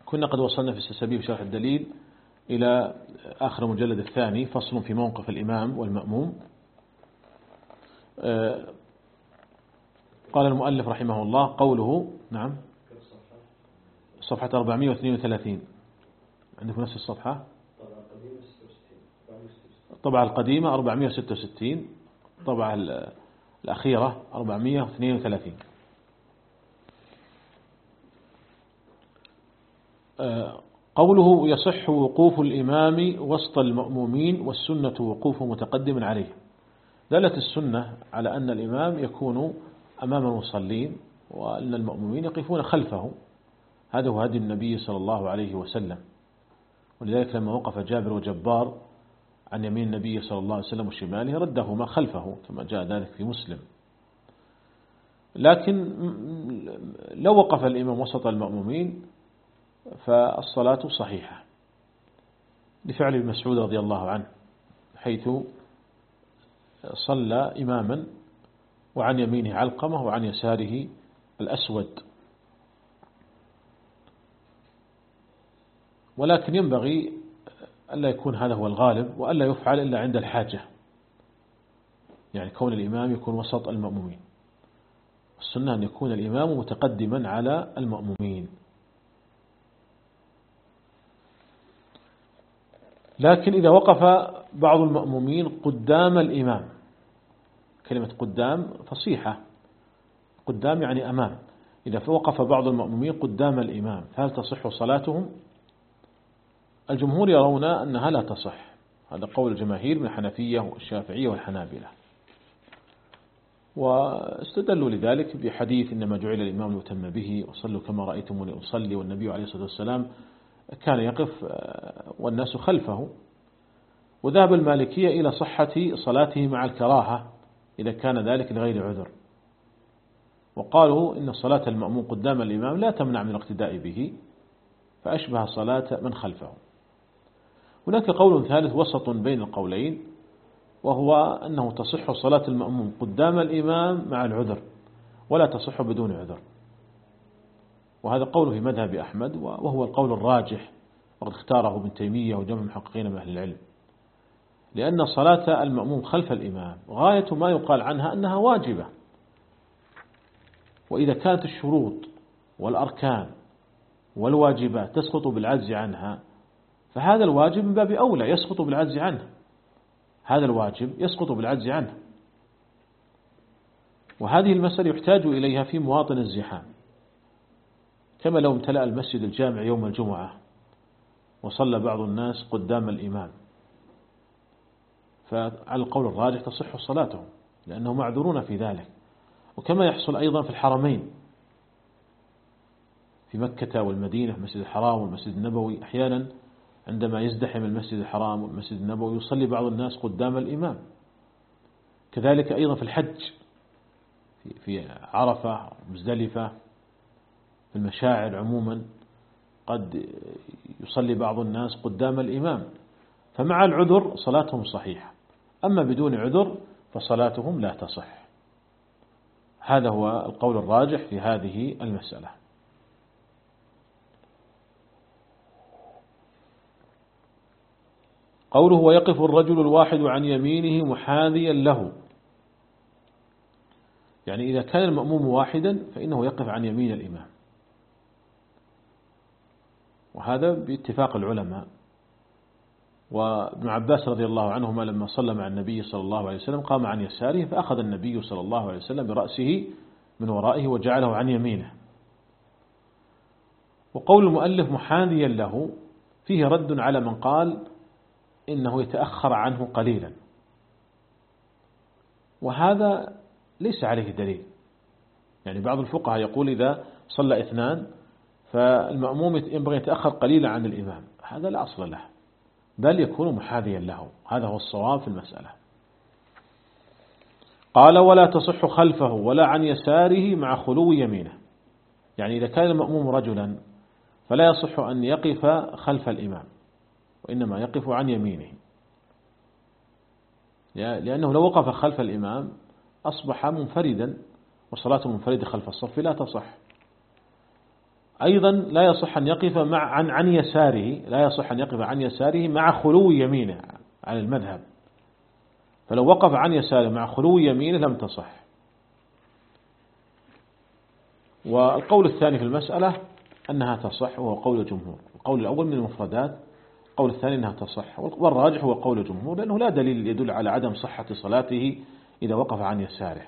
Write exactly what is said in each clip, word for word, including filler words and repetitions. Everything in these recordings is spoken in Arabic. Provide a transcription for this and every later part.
كنا قد وصلنا في السلسبيل بشرح الدليل إلى آخر مجلد الثاني، فصل في موقف الإمام والمأموم. قال المؤلف رحمه الله قوله، نعم، صفحة أربعمائة واثنين وثلاثين، عندكم نفس الصفحة؟ الطبعة القديمة أربعمائة وستة وستين، الطبعة الأخيرة أربعمائة واثنين وثلاثين. قوله يصح وقوف الإمام وسط المأمومين والسنة وقوفه متقدم عليه. دلت السنة على أن الإمام يكون أمام المصلين وأن المأمومين يقفون خلفه، هذا هو هدي النبي صلى الله عليه وسلم. ولذلك لما وقف جابر وجبار عن يمين النبي صلى الله عليه وسلم وشماله ردهما خلفه كما جاء ذلك في مسلم. لكن لو وقف الإمام وسط المأمومين فالصلاة صحيحة، لفعل ابن مسعود رضي الله عنه، حيث صلى إماما وعن يمينه علقمة وعن يساره الأسود. ولكن ينبغي ألا يكون هذا هو الغالب، وألا يفعل إلا عند الحاجة، يعني كون الإمام يكون وسط المأمومين. السنة أن يكون الإمام متقدما على المأمومين. لكن إذا وقف بعض المأمومين قدام الإمام، كلمة قدام فصيحة، قدام يعني أمام، إذا وقف بعض المأمومين قدام الإمام فهل تصح صلاتهم؟ الجمهور يرون أنها لا تصح، هذا قول الجماهير من الحنفية والشافعية والحنابلة، واستدلوا لذلك بحديث إنما جعل الإمام ليؤتم به وصلوا كما رأيتموني أصلي، والنبي عليه الصلاة والسلام كان يقف والناس خلفه. وذهب المالكية إلى صحة صلاته مع الكراهة إذا كان ذلك لغير عذر، وقالوا إن صلاة المأموم قدام الإمام لا تمنع من الاقتداء به، فأشبه صلاة من خلفه. هناك قول ثالث وسط بين القولين، وهو أنه تصح صلاة المأموم قدام الإمام مع العذر ولا تصح بدون عذر، وهذا قول في مذهب أحمد، وهو القول الراجح، وقد اختاره ابن تيمية وجمع محققين من أهل العلم، لأن صلاة المأموم خلف الإمام غاية ما يقال عنها أنها واجبة، وإذا كانت الشروط والأركان والواجبات تسقط بالعجز عنها فهذا الواجب من باب أولى يسقط بالعجز عنه، هذا الواجب يسقط بالعجز عنه. وهذه المسألة يحتاج إليها في مواطن الزحام، كما لو امتلأ المسجد الجامع يوم الجمعة وصلى بعض الناس قدام الإمام، فعلى القول الراجح تصح صلاتهم لأنهم معذورون في ذلك. وكما يحصل أيضا في الحرمين، في مكة والمدينة، المسجد الحرام والمسجد النبوي، أحيانا عندما يزدحم المسجد الحرام والمسجد النبوي يصلي بعض الناس قدام الإمام. كذلك أيضا في الحج، في عرفة مزدلفة، في المشاعر عموما قد يصلي بعض الناس قدام الإمام، فمع العذر صلاتهم صحيحة، أما بدون عذر فصلاتهم لا تصح. هذا هو القول الراجح في هذه المسألة. قوله ويقف الرجل الواحد عن يمينه محاذيا له، يعني إذا كان المأموم واحدا فإنه يقف عن يمين الإمام، وهذا باتفاق العلماء. وابن عباس رضي الله عنهما لما صلى مع النبي صلى الله عليه وسلم قام عن يساره، فأخذ النبي صلى الله عليه وسلم برأسه من ورائه وجعله عن يمينه. وقول المؤلف محاذيا له فيه رد على من قال إنه يتأخر عنه قليلا، وهذا ليس عليه دليل. يعني بعض الفقهاء يقول إذا صلى اثنان فالمأموم ينبغي يتأخر قليلا عن الإمام، هذا لا أصل له، بل يكون محاذيا له، هذا هو الصواب في المسألة. قال ولا تصح خلفه ولا عن يساره مع خلو يمينه، يعني إذا كان المأموم رجلا فلا يصح أن يقف خلف الإمام، وإنما يقف عن يمينه، لأنه لو وقف خلف الإمام أصبح منفردا، وصلاة منفرد خلف الصف لا تصح. أيضا لا يصح أن يقف مع عن عن يساره، لا يصح أن يقف عن يساره مع خلو يمينه على المذهب، فلو وقف عن يساره مع خلو يمينه لم تصح. والقول الثاني في المسألة أنها تصح وهو قول الجمهور. القول الأول من المفردات، القول الثاني أنها تصح، والراجح هو قول الجمهور، لأنه لا دليل يدل على عدم صحة صلاته إذا وقف عن يساره.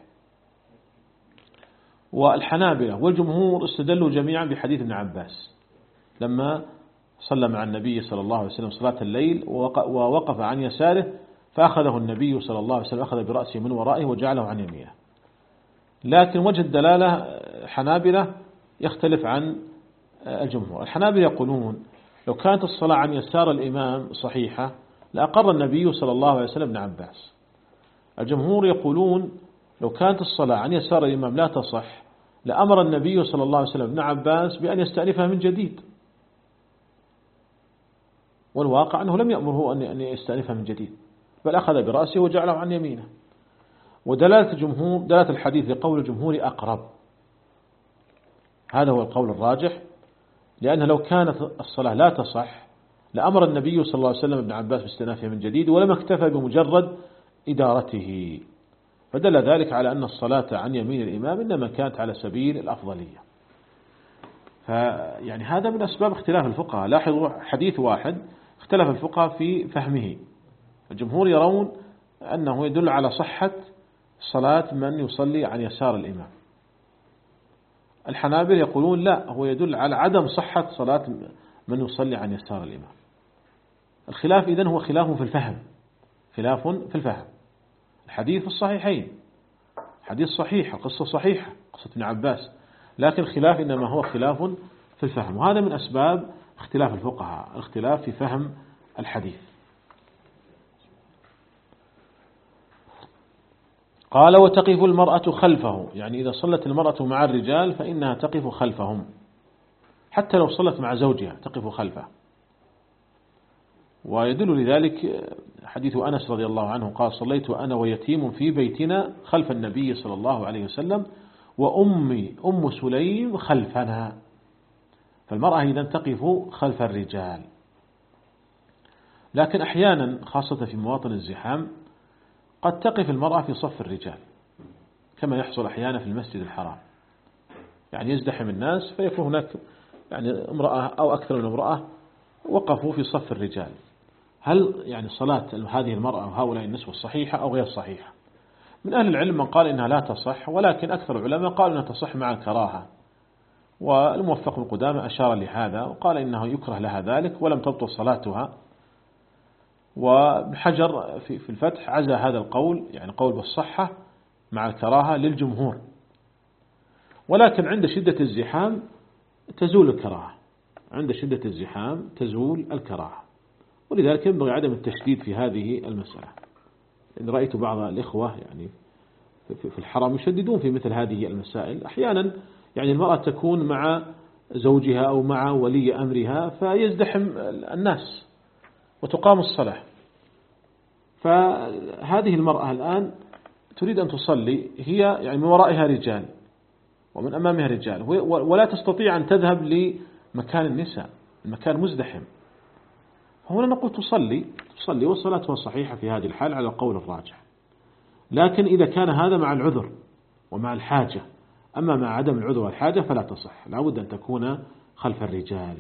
والحنابلة والجمهور استدلوا جميعا بحديث ابن عباس لما صلى مع النبي صلى الله عليه وسلم صلاة الليل ووقف عن يساره، فأخذه النبي صلى الله عليه وسلم أخذ برأسه من ورائه وجعله عن يمينه. لكن وجه الدلالة حنابلة يختلف عن الجمهور. الحنابلة يقولون لو كانت الصلاة عن يسار الإمام صحيحة لأقر النبي صلى الله عليه وسلم ابن عباس. الجمهور يقولون لو كانت الصلاة عن يسار الإمام لا تصح لأمر النبي صلى الله عليه وسلم ابن عباس بأن يستأنفها من جديد، والواقع أنه لم يأمره أن يستأنفها من جديد، بل أخذ برأسه وجعله عن يمينه. ودلالة الجمهور، دلالة الحديث لقول الجمهور أقرب، هذا هو القول الراجح، لأن لو كانت الصلاة لا تصح لأمر النبي صلى الله عليه وسلم ابن عباس باستئنافها من جديد ولم اكتفى بمجرد إدارته، فدل ذلك على أن الصلاة عن يمين الإمام إنما كانت على سبيل الأفضلية. فيعني هذا من أسباب اختلاف الفقهاء. لاحظوا حديث واحد اختلف الفقهاء في فهمه. الجمهور يرون أنه يدل على صحة صلاة من يصلي عن يسار الإمام. الحنابلة يقولون لا، هو يدل على عدم صحة صلاة من يصلي عن يسار الإمام. الخلاف إذن هو خلاف في الفهم، خلاف في الفهم. الحديث الصحيحين، حديث صحيح، القصة صحيحة، قصة ابن عباس، لكن الخلاف إنما هو خلاف في الفهم، وهذا من أسباب اختلاف الفقهاء، الاختلاف في فهم الحديث. قال وتقف المرأة خلفه، يعني إذا صلت المرأة مع الرجال فإنها تقف خلفهم، حتى لو صلت مع زوجها تقف خلفه. ويدل لذلك حديث أنس رضي الله عنه قال صليت أنا ويتيم في بيتنا خلف النبي صلى الله عليه وسلم وأمي أم سليم خلفنا. فالمرأة إذن تقف خلف الرجال، لكن أحيانا خاصة في مواطن الزحام قد تقف المرأة في صف الرجال، كما يحصل أحيانا في المسجد الحرام، يعني يزدحم الناس فيكون هناك يعني امرأة أو أكثر من امرأة وقفوا في صف الرجال. هل يعني صلاة هذه المرأة وهؤلاء النسوة صحيحة أو غير صحيحة؟ من أهل العلم من قال إنها لا تصح، ولكن أكثر العلماء قالوا أنها تصح مع الكراهة، والموفق القدامى أشار لهذا وقال إنه يكره لها ذلك ولم تبطل صلاتها. وبحجر في الفتح عزى هذا القول، يعني قول بالصحة مع الكراهة للجمهور، ولكن عند شدة الزحام تزول الكراهة، عند شدة الزحام تزول الكراهة، ولذلك ينبغي عدم التشديد في هذه المسألة. إن رأيت بعض الإخوة يعني في الحرم يشددون في مثل هذه المسائل، أحيانا يعني المرأة تكون مع زوجها أو مع ولي أمرها فيزدحم الناس وتقام الصلاة، فهذه المرأة الآن تريد أن تصلي، هي يعني من ورائها رجال ومن أمامها رجال، ولا تستطيع أن تذهب لمكان النساء، المكان مزدحم، فهنا نقول تصلي تصلي وصلاتها صحيحة في هذه الحال على القول الراجح. لكن إذا كان هذا مع العذر ومع الحاجة، أما مع عدم العذر والحاجة فلا تصح، لا بد أن تكون خلف الرجال.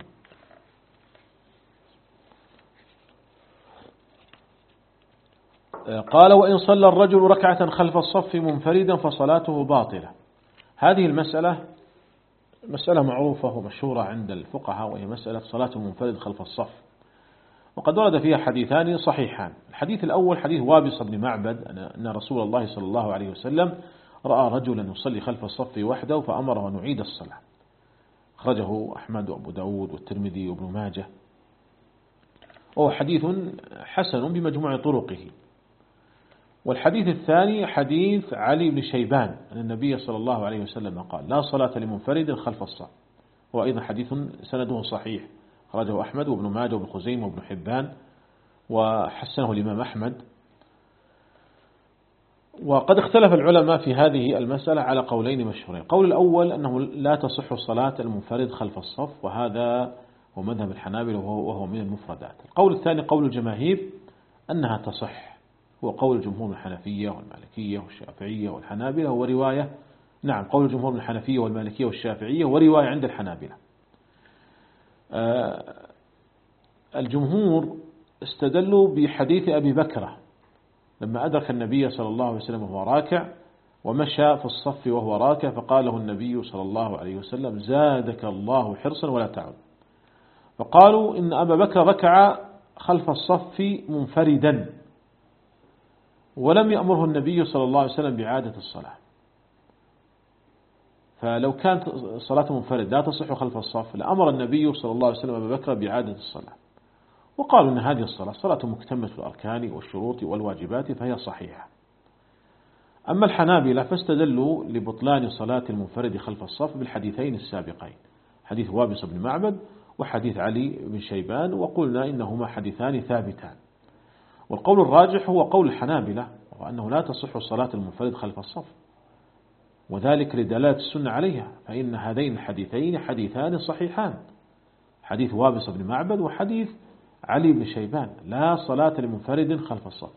قال وإن صلى الرجل ركعة خلف الصف منفردا فصلاته باطلة. هذه المسألة مسألة معروفة ومشهورة عند الفقهاء، وهي مسألة صلاة المنفرد خلف الصف، وقد ورد فيها حديثان صحيحان. الحديث الأول حديث وابص بن معبد أن رسول الله صلى الله عليه وسلم رأى رجلا يصلي خلف الصف وحده فأمره أن يعيد الصلاة، أخرجه أحمد وأبو داود والترمذي وابن ماجه، وهو حديث حسن بمجموع طرقه. والحديث الثاني حديث علي بن شيبان أن النبي صلى الله عليه وسلم قال لا صلاة لمنفرد خلف الصف، هو أيضا حديث سنده صحيح، أخرجه أحمد وابن ماجه وابن خزيمة وابن حبان وحسنه الإمام أحمد. وقد اختلف العلماء في هذه المسألة على قولين مشهورين. القول الأول أنه لا تصح صلاة المنفرد خلف الصف، وهذا هو مذهب الحنابلة وهو من المفردات. القول الثاني قول الجماهير أنها تصح، هو قول الجمهور من الحنفية والمالكية والشافعية والحنابلة، ورواية نعم قول الجمهور من الحنفية والمالكية والشافعية ورواية عند الحنابلة. الجمهور استدلوا بحديث أبي بكرة لما أدرك النبي صلى الله عليه وسلم وهو راكع ومشى في الصف وهو راكع، فقال له النبي صلى الله عليه وسلم: زادك الله حرصا ولا تعد. فقالوا إن أبا بكر ركع خلف الصف منفردا ولم يأمره النبي صلى الله عليه وسلم بإعادة الصلاة، فلو كانت صلاة منفرد لا تصح خلف الصف لأمر النبي صلى الله عليه وسلم أبا بكر بإعادة الصلاة. وقالوا أن هذه الصلاة صلاة مكتملة في الأركان والشروط والواجبات فهي صحيحة. أما الحنابلة فاستدلوا لبطلان صلاة المنفرد خلف الصف بالحديثين السابقين، حديث وابص بن معبد وحديث علي بن شيبان، وقلنا إنهما حديثان ثابتان. والقول الراجح هو قول الحنابلة، وأنه لا تصح صلاة المنفرد خلف الصف، وذلك لدلالة السنة عليها، فإن هذين الحديثين حديثان صحيحان، حديث وابص بن معبد وحديث علي بن شيبان، لا صلاة لمنفرد خلف الصف.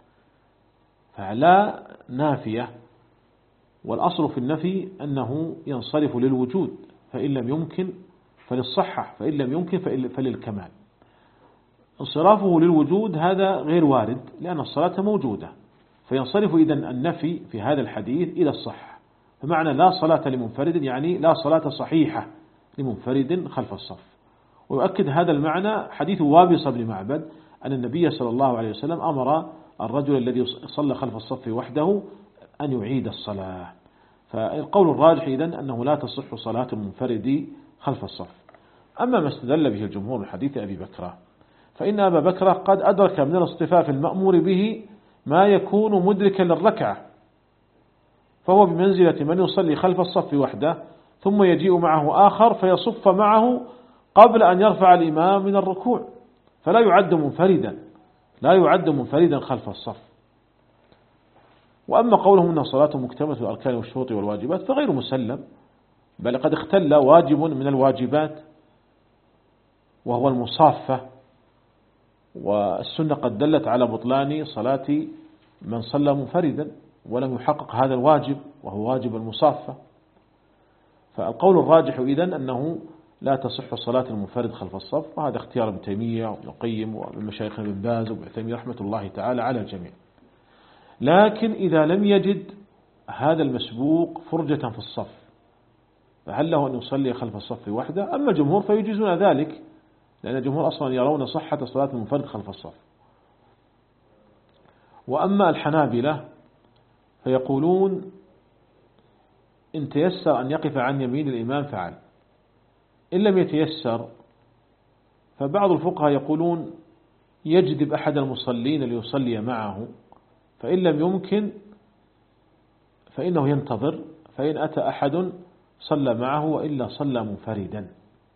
فلا نافية، والأصل في النفي أنه ينصرف للوجود، فإن لم يمكن فللصحة، فإن لم يمكن فللكمال. انصرافه للوجود هذا غير وارد لأن الصلاة موجودة، فينصرف إذن النفي في هذا الحديث إلى الصحة، فمعنى لا صلاة لمنفرد يعني لا صلاة صحيحة لمنفرد خلف الصف. ويؤكد هذا المعنى حديث وابص بن معبد أن النبي صلى الله عليه وسلم أمر الرجل الذي صلى خلف الصف وحده أن يعيد الصلاة. فالقول الراجح إذن أنه لا تصح صلاة المنفرد خلف الصف. أما ما استدل به الجمهور من حديث أبي بكرة، فإن أبا بكرة قد أدرك من الاصطفاف المأمور به ما يكون مدركا للركعة، فهو بمنزلة من يصلي خلف الصف وحده ثم يجيء معه آخر فيصف معه قبل أن يرفع الإمام من الركوع، فلا يعد منفردا لا يعد منفردا خلف الصف. وأما قولهم أن صلاة مكتملة الأركان والشروط والواجبات فغير مسلم، بل قد اختل واجب من الواجبات وهو المصافة، والسنة قد دلت على بطلان صلاة من صلى منفردا ولم يحقق هذا الواجب وهو واجب المصافة. فالقول الراجح إذن أنه لا تصح صلاة المنفرد خلف الصف، وهذا اختيار ابن تيمية وابن القيم ومن مشايخنا ابن باز وابن عثيمين رحمة الله تعالى على الجميع. لكن إذا لم يجد هذا المسبوق فرجة في الصف فهل له أن يصلي خلف الصف وحده؟ أما الجمهور فيجيزون ذلك، لأن الجمهور أصلا يرون صحة صلاة المنفرد خلف الصف. وأما الحنابلة فيقولون إن تيسر أن يقف عن يمين الإمام فعل، إن لم يتيسر فبعض الفقهاء يقولون يجذب أحد المصلين ليصلي معه، فإن لم يمكن فإنه ينتظر، فإن أتى أحد صلى معه وإلا صلى منفردا.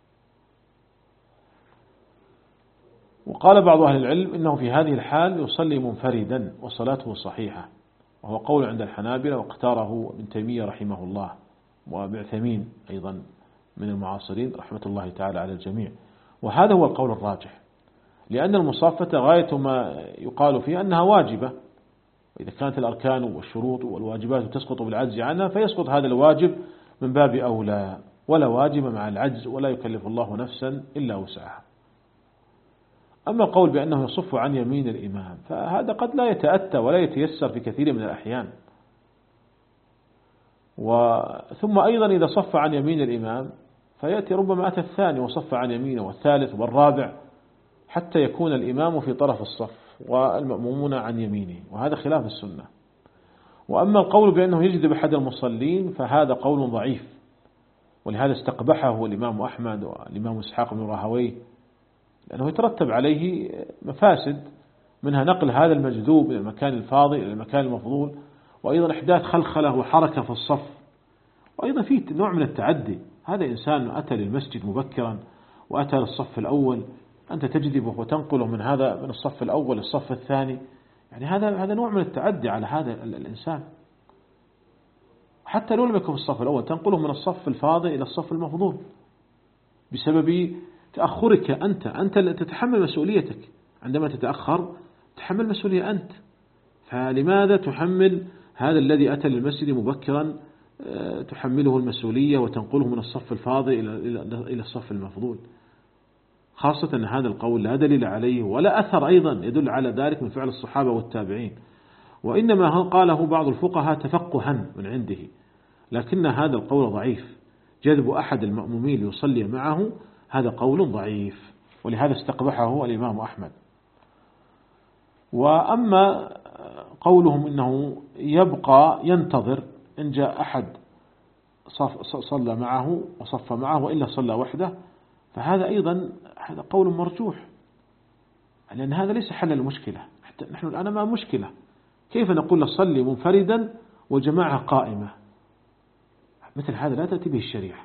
وقال بعض أهل العلم إنه في هذه الحال يصلي منفردا وصلاته صحيحة، وهو قول عند الحنابلة واختاره ابن تيمية رحمه الله وابن عثيمين أيضا من المعاصرين رحمة الله تعالى على الجميع. وهذا هو القول الراجح، لأن المصافة غاية ما يقال فيها أنها واجبة، وإذا كانت الأركان والشروط والواجبات تسقط بالعجز عنها فيسقط هذا الواجب من باب أولى، ولا واجب مع العجز ولا يكلف الله نفسا إلا وسعها. أما القول بأنه يصف عن يمين الإمام فهذا قد لا يتأتى ولا يتيسر في كثير من الأحيان. وثم أيضا إذا صف عن يمين الإمام فيأتي ربما أتى الثاني وصف عن يمينه والثالث والرابع حتى يكون الإمام في طرف الصف والمأمومون عن يمينه، وهذا خلاف السنة. وأما القول بأنه يجذب أحد المصلين فهذا قول ضعيف، ولهذا استقبحه الإمام أحمد والإمام إسحاق بن راهويه، لأنه يترتب عليه مفاسد، منها نقل هذا المجذوب من المكان الفاضي إلى المكان المفضول، وأيضا إحداث خلخلة وحركة في الصف، وأيضا فيه نوع من التعدي. هذا إنسان أتى للمسجد مبكرا وأتى للصف الأول، أنت تجذبه وتنقله من هذا من الصف الأول للصف الثاني، يعني هذا هذا نوع من التعدي على هذا الإنسان. حتى لو لم يكن في الصف الأول تنقله من الصف الفاضل إلى الصف المفضول بسبب تأخرك أنت أنت تتحمل مسؤوليتك. عندما تتأخر تحمل مسؤولية أنت، فلماذا تحمل هذا الذي أتى للمسجد مبكرا تحمله المسؤولية وتنقله من الصف الفاضل إلى الصف المفضول؟ خاصة أن هذا القول لا دليل عليه ولا أثر أيضا يدل على ذلك من فعل الصحابة والتابعين، وإنما قاله بعض الفقهاء تفقها من عنده، لكن هذا القول ضعيف. جذب أحد المأمومين ليصلي معه هذا قول ضعيف، ولهذا استقبحه الإمام أحمد. وأما قولهم إنه يبقى ينتظر إن جاء أحد صلى معه وصف معه وإلا صلى وحده، فهذا أيضا هذا قول مرجوح، لأن هذا ليس حل المشكلة. حتى نحن الآن ما مشكلة، كيف نقول صلي منفردا والجماعة قائمة؟ مثل هذا لا تأتي به الشريعة.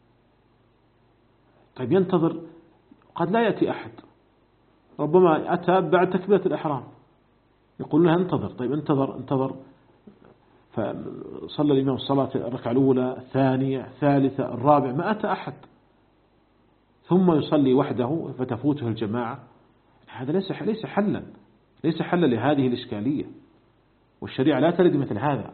طيب ينتظر، قد لا يأتي أحد، ربما أتى بعد تكبيرة الإحرام، يقول له انتظر. طيب انتظر انتظر فصلى الإمام الصلاة الركعة الأولى الثانية الثالثة الرابعة ما أتى أحد، ثم يصلي وحده فتفوته الجماعة. هذا ليس ليس حلا ليس حلا لهذه الإشكالية، والشريعة لا ترد مثل هذا.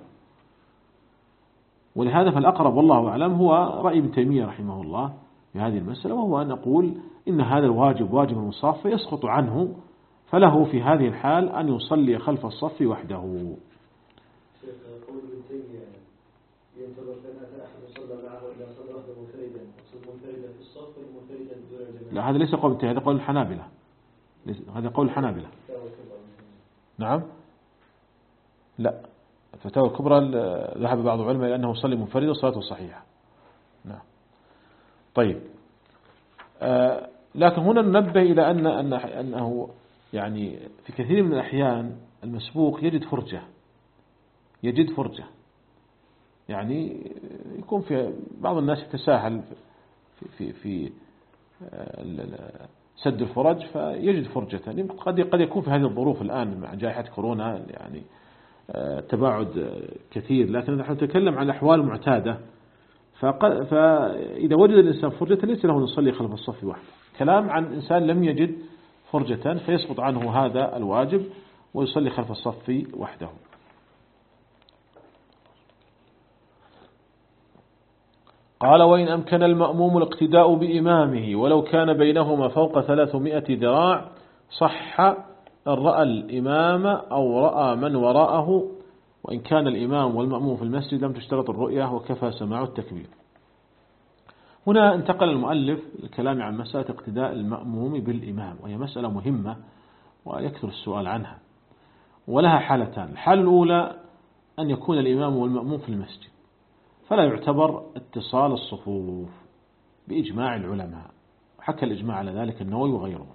ولهذا فالأقرب والله أعلم هو رأي ابن تيمية رحمه الله في هذه المسألة، وهو أن نقول إن هذا الواجب واجب المصاف يسقط عنه، فله في هذه الحال أن يصلي خلف الصف وحده. شيخ قول ابن تيمية ينتظر ثلاثة أحد يصلى معه إلا صلى وحده منفردا، يصلي منفردا في الصف ومنفردا دون الجماعة. لا هذا ليس قول ابن تيمية، هذا قول الحنابلة، هذا قول الحنابلة. نعم لا، الفتاوى الكبرى ذهب بعض العلماء إلى أنه يصلي منفردا صلاته صحيحة. نعم. طيب آه لكن هنا ننبه إلى أن أن أنه يعني في كثير من الأحيان المسبوق يجد فرجة يجد فرجة يعني يكون في بعض الناس يتساهل في في في سد الفرج فيجد فرجة. قد قد يكون في هذه الظروف الآن مع جائحة كورونا يعني تباعد كثير، لكن نحن نتكلم عن أحوال معتادة. فإذا وجد الإنسان فرجة ليس له أن يصلي خلف الصف وحده. كلام عن إنسان لم يجد فرجة فيسقط عنه هذا الواجب ويصلي خلف الصف وحده. قال وإن أمكن المأموم الاقتداء بإمامه ولو كان بينهما فوق ثلاثمائة ذراع صح أن رأى الإمام أو رأى من وراءه، وإن كان الإمام والمأموم في المسجد لم تشترط الرؤية وكفى سماع التكبير. هنا انتقل المؤلف الكلام عن مسألة اقتداء المأموم بالإمام، وهي مسألة مهمة ويكثر السؤال عنها، ولها حالتان. الحالة الأولى أن يكون الإمام والمأموم في المسجد فلا يعتبر اتصال الصفوف بإجماع العلماء، حكى الإجماع على ذلك النووي وغيره،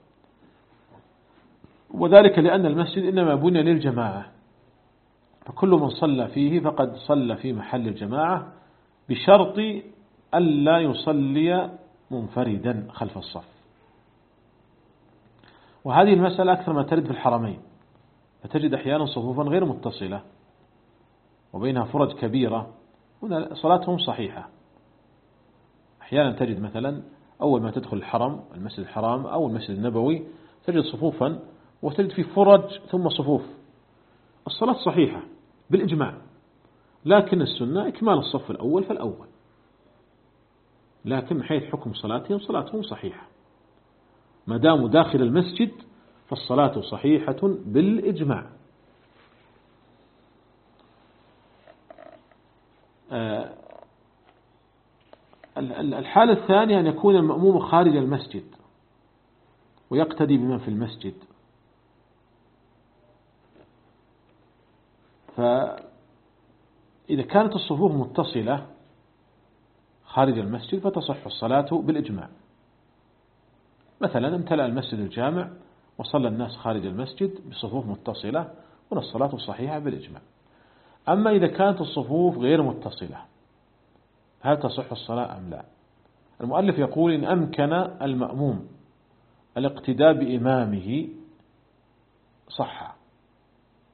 وذلك لأن المسجد إنما بني للجماعة، فكل من صلى فيه فقد صلى في محل الجماعة بشرط ألا يصلي منفردا خلف الصف. وهذه المسألة أكثر ما ترد في الحرمين، فتجد أحيانا صفوفا غير متصلة وبينها فرج كبيرة، هنا صلاتهم صحيحة. أحيانا تجد مثلا أول ما تدخل الحرم المسجد الحرام أو المسجد النبوي تجد صفوفا وتجد في فرج ثم صفوف، الصلاة صحيحة بالإجماع، لكن السنة إكمال الصف الأول فالأول، لكن من حيث حكم صلاتهم صلاتهم صحيحة ما داموا داخل المسجد، فالصلاة صحيحة بالإجماع. الحالة الثانية أن يكون المأموم خارج المسجد ويقتدي بمن في المسجد، فإذا كانت الصفوف متصلة خارج المسجد فتصح الصلاة بالإجماع. مثلا امتلأ المسجد الجامع وصلى الناس خارج المسجد بصفوف متصلة، هنا الصلاة صحيحة بالإجماع. أما إذا كانت الصفوف غير متصلة هل تصح الصلاة أم لا؟ المؤلف يقول إن أمكن المأموم الاقتداء بإمامه صح،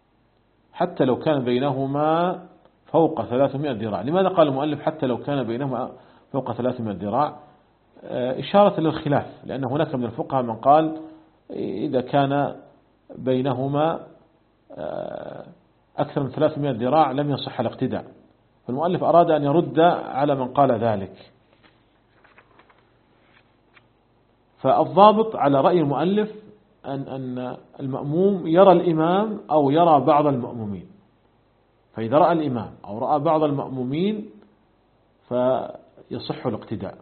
حتى لو كان بينهما فوق ثلاثمائة ذراع. لماذا قال المؤلف حتى لو كان بينهما فوق ثلاثمائة ذراع؟ إشارة للخلاف، لأن هناك من الفقهاء من قال إذا كان بينهما أكثر من ثلاثمائة ذراع لم يصح الاقتداء. فالمؤلف أراد أن يرد على من قال ذلك. فالضابط على رأي المؤلف أن أن المأموم يرى الإمام أو يرى بعض المأمومين، فإذا رأى الإمام أو رأى بعض المأمومين فيصح الاقتداء.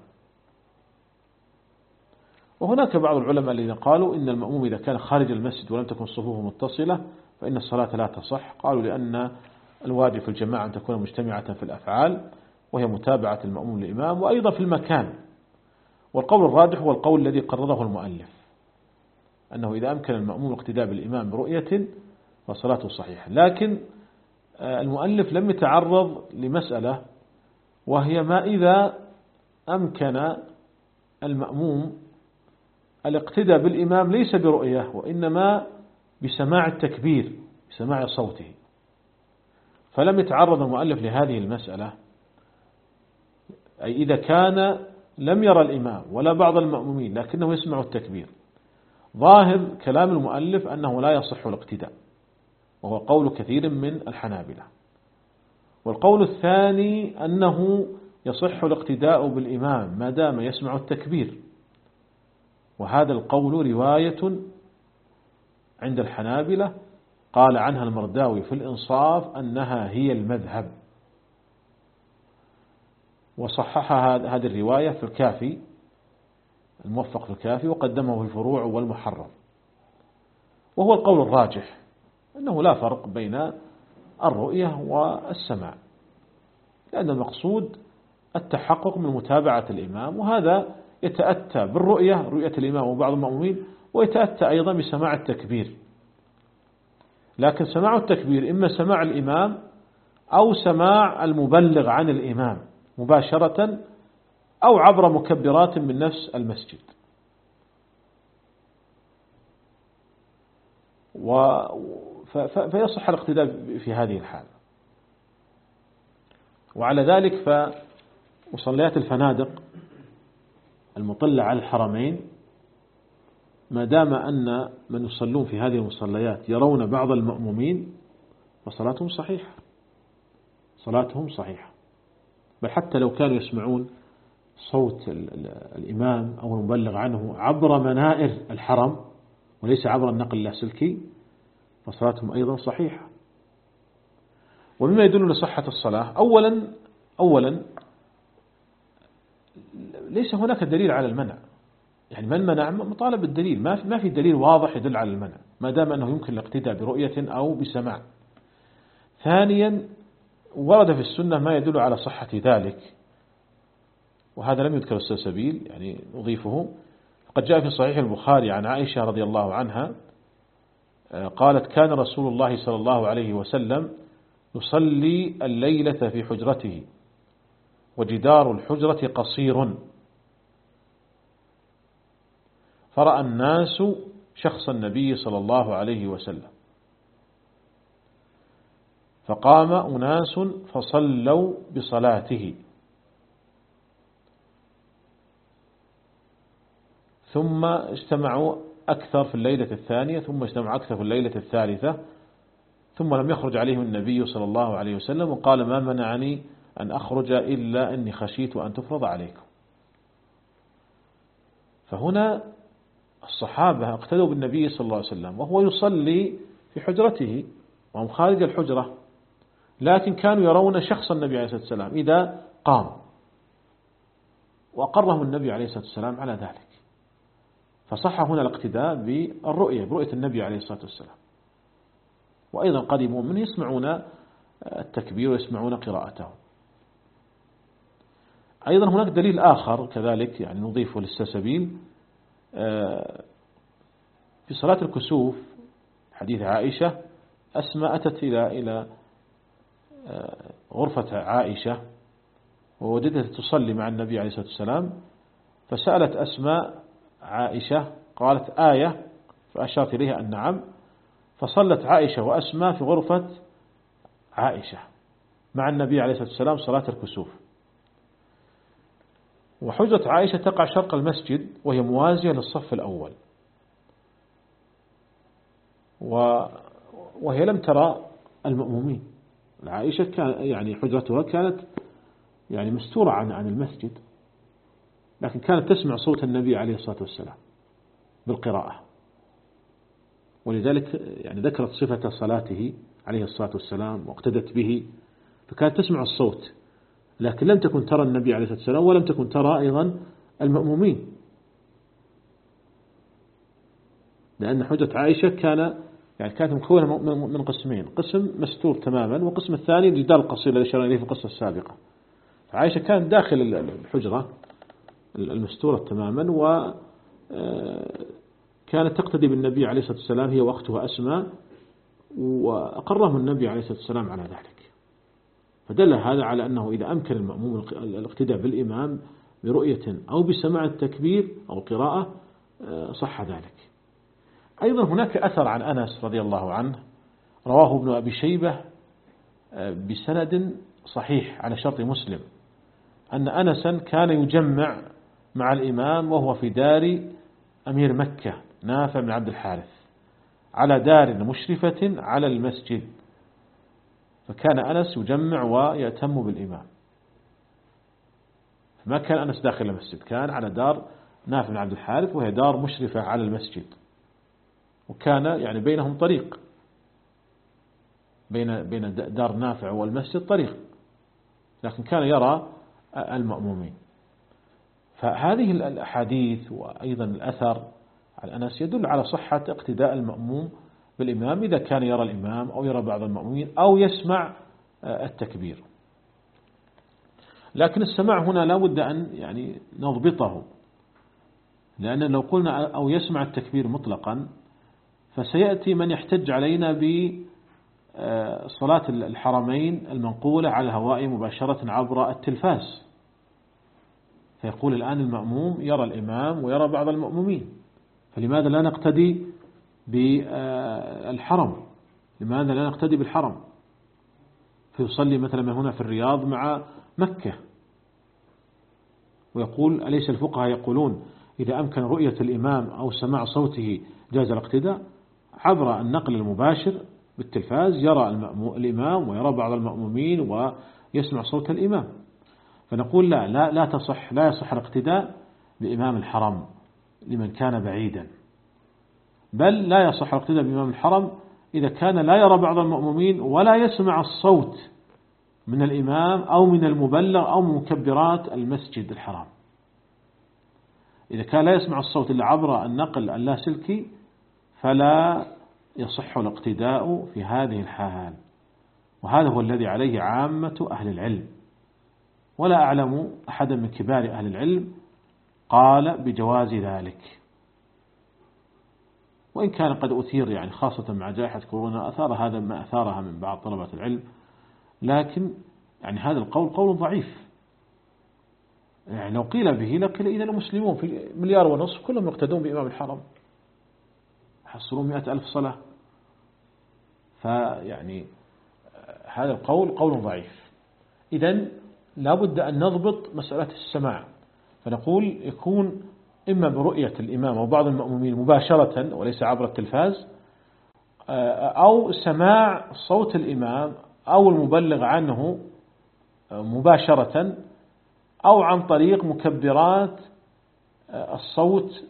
وهناك بعض العلماء الذين قالوا إن المأموم إذا كان خارج المسجد ولم تكن صفوفه متصلة فإن الصلاة لا تصح. قالوا لأن الواجب في الجماعة أن تكون مجتمعة في الأفعال وهي متابعة المأموم للإمام، وأيضا في المكان. والقول الراجح هو القول الذي قرره المؤلف، أنه إذا أمكن المأموم الاقتداء بالإمام برؤية فصلاته صحيحة. لكن المؤلف لم يتعرض لمسألة، وهي ما إذا أمكن المأموم الاقتداء بالإمام ليس برؤية وإنما بسماع التكبير، بسماع صوته. فلم يتعرض المؤلف لهذه المسألة، أي إذا كان لم يرى الإمام ولا بعض المأمومين لكنه يسمع التكبير. ظاهر كلام المؤلف أنه لا يصح الاقتداء، وهو قول كثير من الحنابلة. والقول الثاني أنه يصح الاقتداء بالإمام ما دام يسمع التكبير، وهذا القول رواية عند الحنابلة قال عنها المرداوي في الإنصاف أنها هي المذهب، وصححها هذه الرواية في الكافي الموفق في الكافي، وقدمه في الفروع والمحرر. وهو القول الراجح أنه لا فرق بين الرؤية والسماع، لأن المقصود التحقق من متابعة الإمام، وهذا يتأتى بالرؤية، رؤية الإمام وبعض المأمومين، ويتأتى أيضا بسماع التكبير. لكن سماع التكبير إما سماع الإمام أو سماع المبلغ عن الإمام مباشرة أو عبر مكبرات من نفس المسجد. و فيصح الاقتداء في هذه الحالة. وعلى ذلك فمصليات الفنادق المطلة على الحرمين ما دام أن من يصلون في هذه المصليات يرون بعض المأمومين فصلاتهم صحيحة، صلاتهم صحيحة. بل حتى لو كانوا يسمعون صوت الإمام أو المبلغ عنه عبر منائر الحرم وليس عبر النقل اللاسلكي فصلاتهم أيضا صحيحة. ومما يدل لصحة الصلاة أولا أولا ليس هناك دليل على المنع، يعني من منع مطالب بالدليل، ما ما في دليل واضح يدل على المنع ما دام أنه يمكن الاقتداء برؤية أو بسماع. ثانيا ورد في السنة ما يدل على صحة ذلك، وهذا لم يذكر السلسبيل يعني نضيفه. فقد جاء في صحيح البخاري عن عائشة رضي الله عنها قالت كان رسول الله صلى الله عليه وسلم يصلي الليلة في حجرته وجدار الحجرة قصير، فرأى الناس شخص النبي صلى الله عليه وسلم فقام أناس فصلوا بصلاته، ثم اجتمعوا أكثر في الليلة الثانية، ثم اجتمعوا أكثر في الليلة الثالثة، ثم لم يخرج عليهم النبي صلى الله عليه وسلم وقال ما منعني أن أخرج إلا أني خشيت أن تفرض عليكم. فهنا الصحابة اقتدوا بالنبي صلى الله عليه وسلم وهو يصلي في حجرته وهم خارج الحجرة، لكن كانوا يرون شخص النبي عليه الصلاة والسلام إذا قام، وأقرهم النبي عليه الصلاة والسلام على ذلك. فصح هنا الاقتداء بالرؤية برؤية النبي عليه الصلاة والسلام. وأيضا قدموا من يسمعون التكبير ويسمعون قراءته. أيضا هناك دليل آخر كذلك يعني نضيفه للسلسبيل في صلاة الكسوف. حديث عائشة أسماء أتت إلى إلى غرفة عائشة ووجدتها تصلي مع النبي عليه الصلاة والسلام، فسألت أسماء عائشة قالت آية، فأشارت إليها أن نعم، فصلت عائشة وأسماء في غرفة عائشة مع النبي عليه الصلاة والسلام صلاة الكسوف. وحجرة عائشة تقع شرق المسجد وهي موازية للصف الأول، وهي لم ترى المأمومين. عائشة كان يعني حجرتها كانت يعني مستورة عن عن المسجد، لكن كانت تسمع صوت النبي عليه الصلاة والسلام بالقراءة، ولذلك يعني ذكرت صفة صلاته عليه الصلاة والسلام واقتدت به، فكانت تسمع الصوت، لكن لم تكن ترى النبي عليه الصلاة والسلام ولم تكن ترى أيضا المأمومين، لأن حجة عائشة كان يعني كانت مكونة من قسمين، قسم مستور تماما وقسم الثاني الجدار القصير الذي أشرنا إليه في القصة السابقة. عائشة كانت داخل الحجرة المستورة تماما، وكانت تقتدي بالنبي عليه الصلاة والسلام هي وأختها أسماء، وأقرهم النبي عليه الصلاة والسلام على ذلك. فدل هذا على أنه إذا أمكن المأموم الاقتداء بالإمام برؤية أو بسماع التكبير أو قراءة صح ذلك. أيضا هناك أثر عن أنس رضي الله عنه رواه ابن أبي شيبة بسند صحيح على شرط مسلم، أن أنسا كان يجمع مع الإمام وهو في دار أمير مكة نافع بن عبد الحارث على دار مشرفة على المسجد، فكان أنس يجمع ويأتم بالإمام، فما كان أنس داخل المسجد، كان على دار نافع بن عبد الحارث وهي دار مشرفة على المسجد، وكان يعني بينهم طريق، بين بين دار نافع والمسجد طريق، لكن كان يرى المأمومين. فهذه الأحاديث وأيضا الأثر عن أنس يدل على صحة اقتداء المأموم بالإمام إذا كان يرى الإمام أو يرى بعض المأمومين أو يسمع التكبير. لكن السماع هنا لا بد أن يعني نضبطه، لأن لو قلنا أو يسمع التكبير مطلقا فسيأتي من يحتج علينا بصلاة الحرمين المنقولة على الهواء مباشرة عبر التلفاز، فيقول الآن المأموم يرى الإمام ويرى بعض المأمومين، فلماذا لا نقتدي بالحرم؟ لماذا لا نقتدي بالحرم؟ فيصلي مثلا من هنا في الرياض مع مكة، ويقول أليس الفقهاء يقولون إذا أمكن رؤية الإمام أو سماع صوته جاز الاقتداء؟ عبر النقل المباشر بالتلفاز يرى الإمام ويرى بعض المأمومين ويسمع صوت الإمام، فنقول لا لا لا تصح لا يصح الاقتداء بإمام الحرم لمن كان بعيدا، بل لا يصح الاقتداء بإمام الحرم إذا كان لا يرى بعض المأمومين ولا يسمع الصوت من الإمام أو من المبلغ أو من مكبرات المسجد الحرام. إذا كان لا يسمع الصوت إلا عبر النقل اللاسلكي فلا يصح الاقتداء في هذه الحال، وهذا هو الذي عليه عامة أهل العلم، ولا أعلم أحدا من كبار أهل العلم قال بجواز ذلك، وإن كان قد أثير يعني خاصة مع جائحة كورونا أثار هذا ما أثارها من بعض طلبة العلم، لكن يعني هذا القول قول ضعيف. يعني لو قيل به لقيل إذا المسلمون في مليار ونصف كلهم يقتدون بإمام الحرم يحصلون مئة ألف صلاة، فيعني هذا القول قول ضعيف. إذن لا بد أن نضبط مسألة السماع، فنقول يكون إما برؤية الإمام أو بعض المأمومين مباشرة وليس عبر التلفاز، أو سماع صوت الإمام أو المبلغ عنه مباشرة، أو عن طريق مكبرات الصوت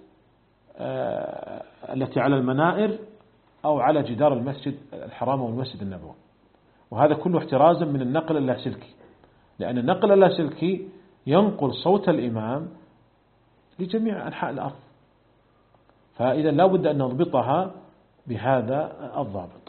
التي على المنائر أو على جدار المسجد الحرام والمسجد النبوي، وهذا كله احترازا من النقل اللاسلكي، لأن النقل اللاسلكي ينقل صوت الإمام لجميع أنحاء الأرض، فإذا لا بد أن نضبطها بهذا الضابط.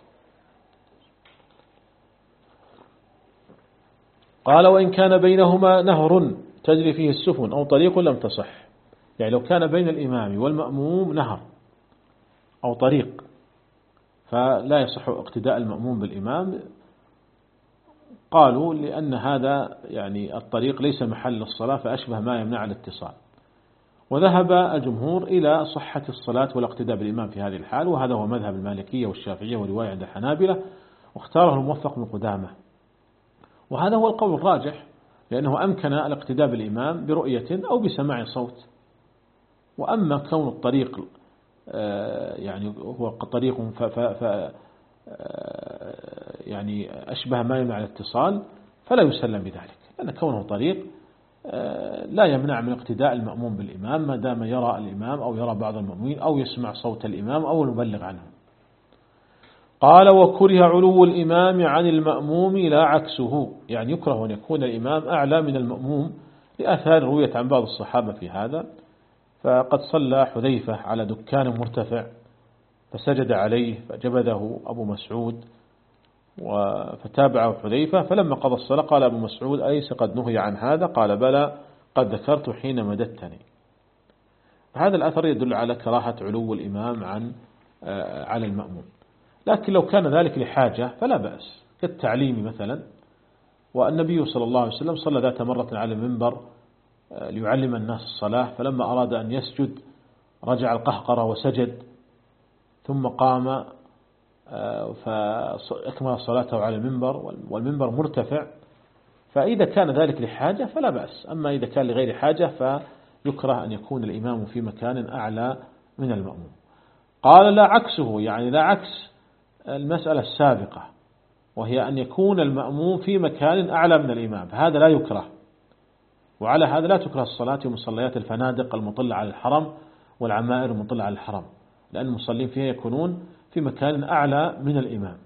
قال وإن كان بينهما نهر تجري فيه السفن أو طريق لم تصح، يعني لو كان بين الإمام والمأموم نهر أو طريق فلا يصح اقتداء المأموم بالإمام، قالوا لأن هذا يعني الطريق ليس محل الصلاة فأشبه ما يمنع الاتصال. وذهب الجمهور إلى صحة الصلاة والاقتداء بالإمام في هذه الحال، وهذا هو مذهب المالكية والشافعية ورواية عند الحنابلة، واختاره الموفق بن قدامة وهذا هو القول الراجح، لأنه أمكن الاقتداء بالإمام برؤية أو بسماع صوت. وأما كون الطريق يعني هو طريق ف ف ف يعني أشبه ما يمنع الاتصال فلا يسلم بذلك، لأن كونه طريق لا يمنع من اقتداء المأموم بالإمام ما دام يرى الإمام أو يرى بعض المأمومين أو يسمع صوت الإمام أو المبلغ عنه. قال وكره علو الإمام عن المأموم لا عكسه، يعني يكره أن يكون الإمام أعلى من المأموم لآثار رويت عن بعض الصحابة في هذا. فقد صلى حذيفة على دكان مرتفع فسجد عليه فجبده أبو مسعود فتابعه حذيفة، فلما قضى الصلاة قال أبو مسعود أليس قد نهي عن هذا؟ قال بلى قد ذكرت حين مددتني. هذا الأثر يدل على كراهة علو الإمام عن على المأموم، لكن لو كان ذلك لحاجة فلا بأس كالتعليم مثلا. والنبي صلى الله عليه وسلم صلى ذات مرة على المنبر ليعلم الناس الصلاة، فلما أراد أن يسجد رجع القهقرة وسجد ثم قام فأكمل صلاته على المنبر والمنبر مرتفع. فإذا كان ذلك لحاجة فلا بأس، أما إذا كان لغير حاجة فيكره أن يكون الإمام في مكان أعلى من المأموم. قال لا عكسه، يعني لا عكس المسألة السابقة وهي أن يكون المأموم في مكان أعلى من الإمام، فهذا لا يكره. وعلى هذا لا تكره الصلاة في مصليات الفنادق المطلة على الحرم والعمائر المطلة على الحرم، لأن المصلين فيها يكونون في مكان أعلى من الإمام.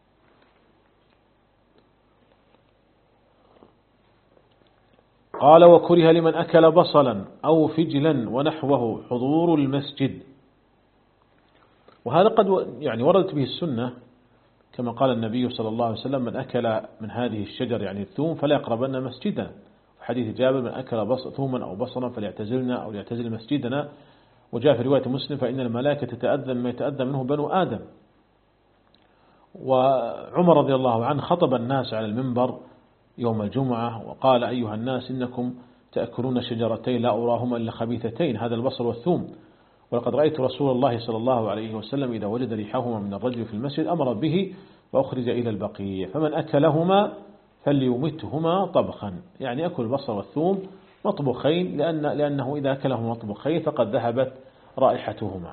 قال وكره لمن أكل بصلا أو فجلا ونحوه حضور المسجد. وهذا قد يعني وردت به السنة كما قال النبي صلى الله عليه وسلم من أكل من هذه الشجر يعني الثوم فلا يقربن مسجدنا. حديث جابر من أكل بص ثوما أو بصلا فليعتزلنا أو ليعتزل مسجدنا. وجاء في رواية مسلم فإن الملائكة تتأذى ما يتأذى منه بنو آدم. وعمر رضي الله عنه خطب الناس على المنبر يوم الجمعة وقال أيها الناس إنكم تأكلون شجرتين لا أراهما إلا خبيثتين، هذا البصل والثوم، ولقد رأيت رسول الله صلى الله عليه وسلم إذا وجد ريحهما من الرجل في المسجد أمر به وأخرج إلى البقية، فمن أكلهما فليمتهما طبخا، يعني أكل البصل والثوم مطبخين لأن لأنه إذا أكلهما مطبخين فقد ذهبت رائحتهما.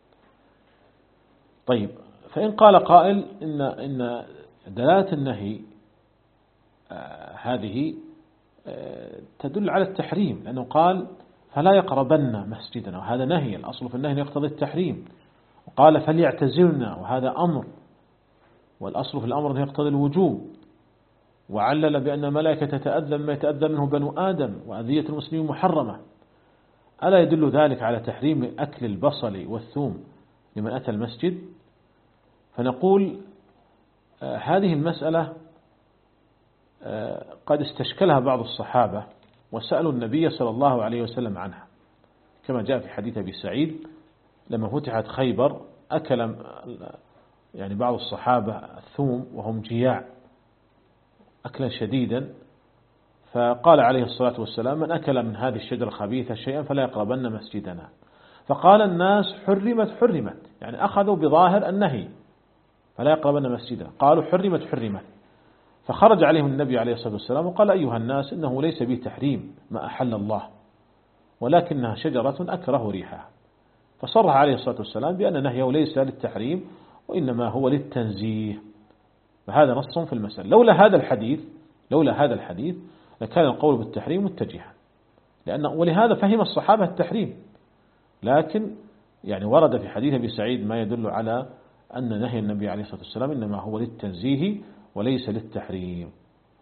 طيب، فإن قال قائل إن إن دلالة النهي آه هذه آه تدل على التحريم، لأنه قال فلا يقربن مسجدنا، وهذا نهي، الأصل في النهي يقتضي التحريم. وقال فليعتزلنا، وهذا أمر، والأصل في الأمر يقتضي الوجوب. وعلل بأن الملائكة تتأذى ما يتأذى منه بنو آدم وأذية المسلمين محرمة. ألا يدل ذلك على تحريم أكل البصل والثوم لمن أتى المسجد؟ فنقول آه هذه المسألة آه قد استشكلها بعض الصحابة وسألوا النبي صلى الله عليه وسلم عنها، كما جاء في حديث أبي سعيد لما فتحت خيبر أكل يعني بعض الصحابة الثوم وهم جياع أكلا شديدا، فقال عليه الصلاة والسلام من أكل من هذه الشجرة الخبيثة شيئا فلا يقربن مسجدنا. فقال الناس حرمت حرمت، يعني أخذوا بظاهر النهي فلا يقربن مسجدنا، قالوا حرمت حرمت. فخرج عليهم النبي عليه الصلاة والسلام وقال أيها الناس إنه ليس به تحريم ما أحل الله، ولكنها شجرة أكره ريحها. فصرح عليه الصلاة والسلام بأن نهيه ليس للتحريم وإنما هو للتنزيه، فهذا نص في المسألة. لولا هذا الحديث لولا هذا الحديث لكان القول بالتحريم متجها، لأن ولهذا فهم الصحابة التحريم، لكن يعني ورد في حديث أبي سعيد ما يدل على أن نهي النبي عليه الصلاة والسلام إنما هو للتنزيه وليس للتحريم.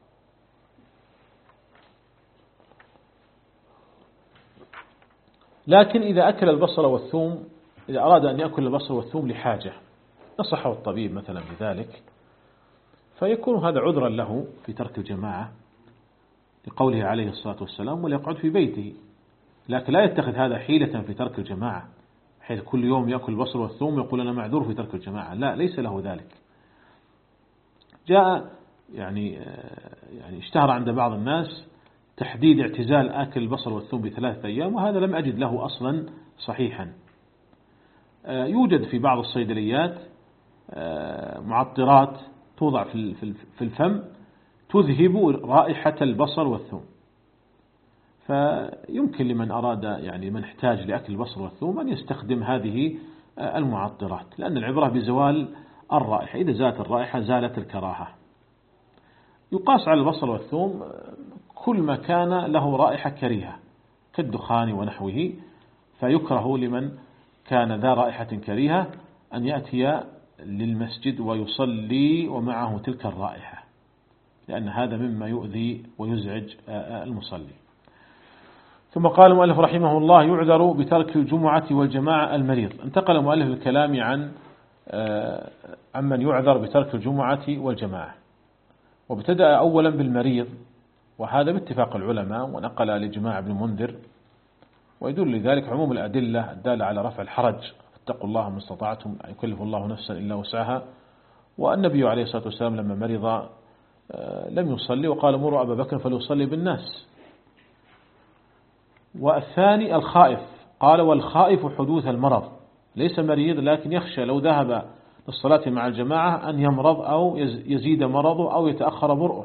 لكن إذا أكل البصل والثوم، إذا أراد أن يأكل البصل والثوم لحاجة نصحه الطبيب مثلا بذلك، فيكون هذا عذرا له في ترك الجماعة لقوله عليه الصلاة والسلام وليقعد في بيته، لكن لا يتخذ هذا حيلة في ترك الجماعة حيث كل يوم يأكل البصل والثوم يقول أنا معذور في ترك الجماعة، لا، ليس له ذلك. جاء يعني يعني اشتهر عند بعض الناس تحديد اعتزال آكل البصل والثوم بثلاثة أيام، وهذا لم أجد له أصلا صحيحا. يوجد في بعض الصيدليات معطرات توضع في الفم تذهب رائحة البصل والثوم. فيمكن لمن أراد يعني من احتاج لأكل البصل والثوم أن يستخدم هذه المعطرات، لأن العبرة بزوال الرائحة، إذا زالت الرائحة زالت الكراهة. يقاس على البصل والثوم كل ما كان له رائحة كريهة كالدخان ونحوه، فيكره لمن كان ذا رائحة كريهة أن يأتي للمسجد ويصلي ومعه تلك الرائحة، لأن هذا مما يؤذي ويزعج المصلي. ثم قال المؤلف رحمه الله: يعذر بترك الجمعة والجماعة المريض. انتقل المؤلف الكلام عن عمن يعذر بترك الجمعة والجماعة، وابتدأ أولا بالمريض، وهذا باتفاق العلماء، ونقل لجماعة ابن منذر، ويدل لذلك عموم الأدلة الدالة على رفع الحرج: اتقوا الله ما استطعتم، لا يكلف الله نفسا إلا وسعها. والنبي عليه الصلاة والسلام لما مرض لم يصلي وقال: مروا أبا بكر فليصلي بالناس. والثاني الخائف، قال: والخائف حدوث المرض، ليس مريض لكن يخشى لو ذهب للصلاة مع الجماعة أن يمرض أو يزيد مرضه أو يتأخر برؤه.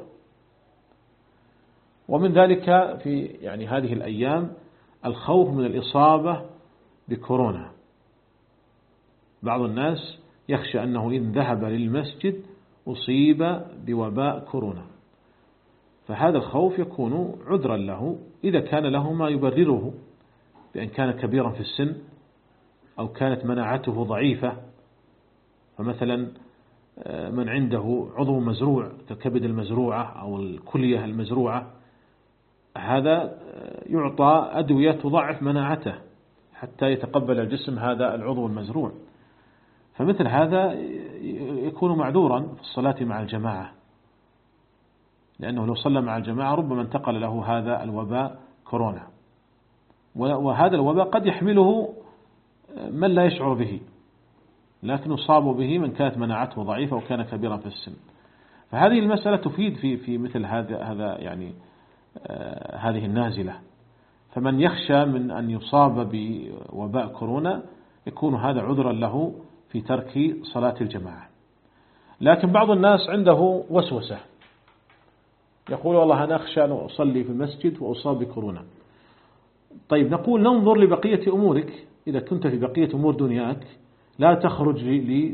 ومن ذلك في يعني هذه الأيام الخوف من الإصابة بكورونا. بعض الناس يخشى أنه إن ذهب للمسجد أصيب بوباء كورونا، فهذا الخوف يكون عذرا له إذا كان له ما يبرره، بأن كان كبيرا في السن أو كانت مناعته ضعيفة. فمثلا من عنده عضو مزروع كالكبد المزروعة أو الكلية المزروعة، هذا يعطى أدوية تضعف مناعته حتى يتقبل الجسم هذا العضو المزروع، فمثل هذا يكون معذورا في الصلاة مع الجماعة، لأنه لو صلى مع الجماعة ربما انتقل له هذا الوباء كورونا، وهذا الوباء قد يحمله من لا يشعر به، لكن يصاب به من كانت مناعته ضعيفة وكان كبيرا في السن. فهذه المسألة تفيد في في مثل هذا هذا يعني آه هذه النازلة. فمن يخشى من أن يصاب بوباء كورونا يكون هذا عذرا له في ترك صلاة الجماعة. لكن بعض الناس عنده وسوسة، يقول: والله أنا أخشى أن أصلي في المسجد وأصاب بكورونا. طيب، نقول ننظر لبقية أمورك. إذا كنت في بقية أمور دنياك لا تخرج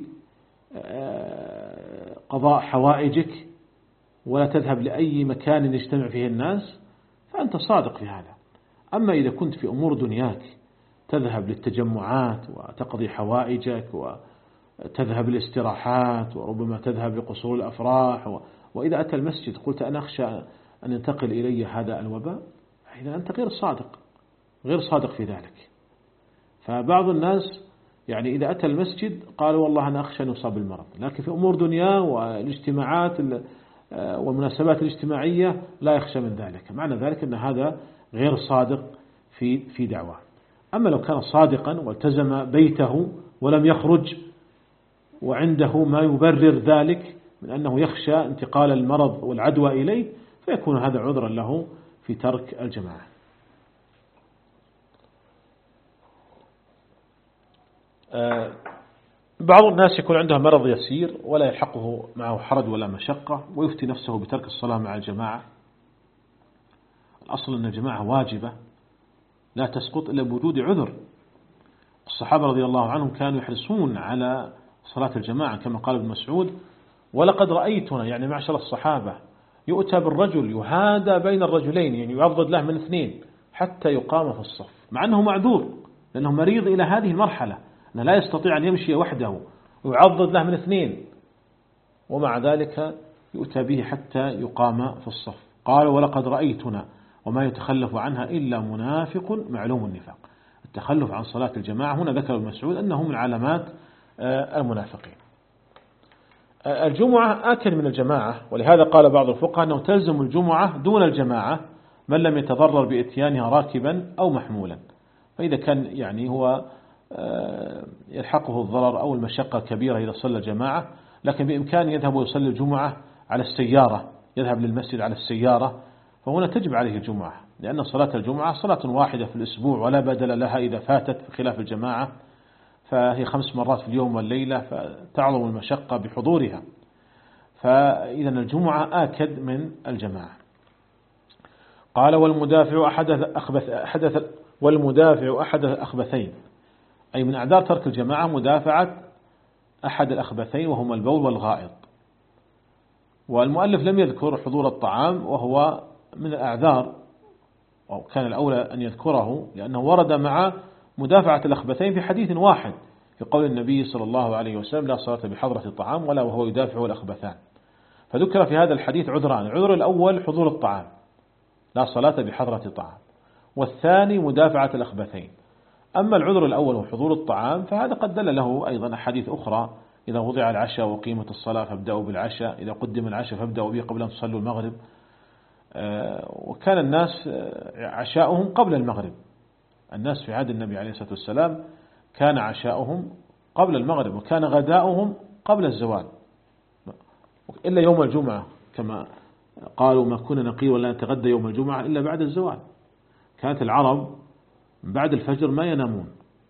لقضاء حوائجك ولا تذهب لأي مكان يجتمع فيه الناس، فأنت صادق في هذا. أما إذا كنت في أمور دنياك تذهب للتجمعات وتقضي حوائجك وتذهب للاستراحات وربما تذهب لقصور الأفراح، وإذا أتى المسجد قلت أنا أخشى أن ينتقل إلي هذا الوباء، إذا أنت غير صادق غير صادق في ذلك. فبعض الناس يعني إذا أتى المسجد قال: والله أنا أخشى أن يصاب بالمرض، لكن في أمور دنيا والاجتماعات والمناسبات الاجتماعية لا يخشى من ذلك. معنى ذلك أن هذا غير صادق في في دعوة. أما لو كان صادقا والتزم بيته ولم يخرج وعنده ما يبرر ذلك من أنه يخشى انتقال المرض والعدوى إليه، فيكون هذا عذرا له في ترك الجماعة. بعض الناس يكون عنده مرض يسير ولا يلحقه معه حرج ولا مشقة ويفتي نفسه بترك الصلاة مع الجماعة. الأصل أن الجماعة واجبة لا تسقط إلا بوجود عذر. الصحابة رضي الله عنهم كانوا يحرصون على صلاة الجماعة كما قال ابن مسعود: ولقد رأيتنا، يعني معشر الصحابة، يؤتى بالرجل يهادى بين الرجلين، يعني يعضد له من اثنين حتى يقام في الصف، مع أنه معذور لأنه مريض إلى هذه المرحلة أنه لا يستطيع أن يمشي وحده ويعضد له من اثنين، ومع ذلك يؤتى به حتى يقام في الصف. قال: ولقد رأيتنا وما يتخلف عنها إلا منافق معلوم النفاق. التخلف عن صلاة الجماعة هنا ذكر ابن مسعود أنه من علامات المنافقين. الجمعة آكل من الجماعة، ولهذا قال بعض الفقهاء أنه تلزم الجمعة دون الجماعة من لم يتضرر بإتيانها راكبا أو محمولا. فإذا كان يعني هو يلحقه الضرر أو المشقة كبيرة إذا صلى جماعة، لكن بإمكانه يذهب ويصلي الجمعة على السيارة، يذهب للمسجد على السيارة، فهنا تجب عليه الجمعة، لأن صلاة الجمعة صلاة واحدة في الأسبوع ولا بدل لها إذا فاتت، بخلاف الجماعة فهي خمس مرات في اليوم والليلة، فتعظم المشقة بحضورها. فإذا الجمعة آكد من الجماعة. قال والمدافع أحد أخبث أحدث والمدافع أحد الأخبثين، أي من أعذار ترك الجماعة مدافعة أحد الأخبثين وهما البول والغائط. والمؤلف لم يذكر حضور الطعام وهو من الأعذار، أو كان الأولى أن يذكره لأنه ورد مع مدافعة الأخبثين في حديث واحد في قول النبي صلى الله عليه وسلم لا صلاة بحضرة الطعام ولا وهو يدافع الأخبثان. فذكر في هذا الحديث عذران: العذر الأول حضور الطعام لا صلاة بحضرة الطعام، والثاني مدافعة الأخبثين. أما العذر الأول وحضور الطعام فهذا قد دل له أيضا أحاديث أخرى: إذا وضع العشاء وقيمت الصلاة فابدأوا بالعشاء، إذا قدم العشاء فابدأوا به قبل أن تصلوا المغرب. وكان الناس عشاؤهم قبل المغرب، الناس في عهد النبي عليه الصلاة والسلام كان عشاؤهم قبل المغرب، وكان غداؤهم قبل الزوال، إلا يوم الجمعة كما قالوا ما كنا نقيل ولا نتغدى يوم الجمعة إلا بعد الزوال. كانت العرب بعد الفجر ما ينامون،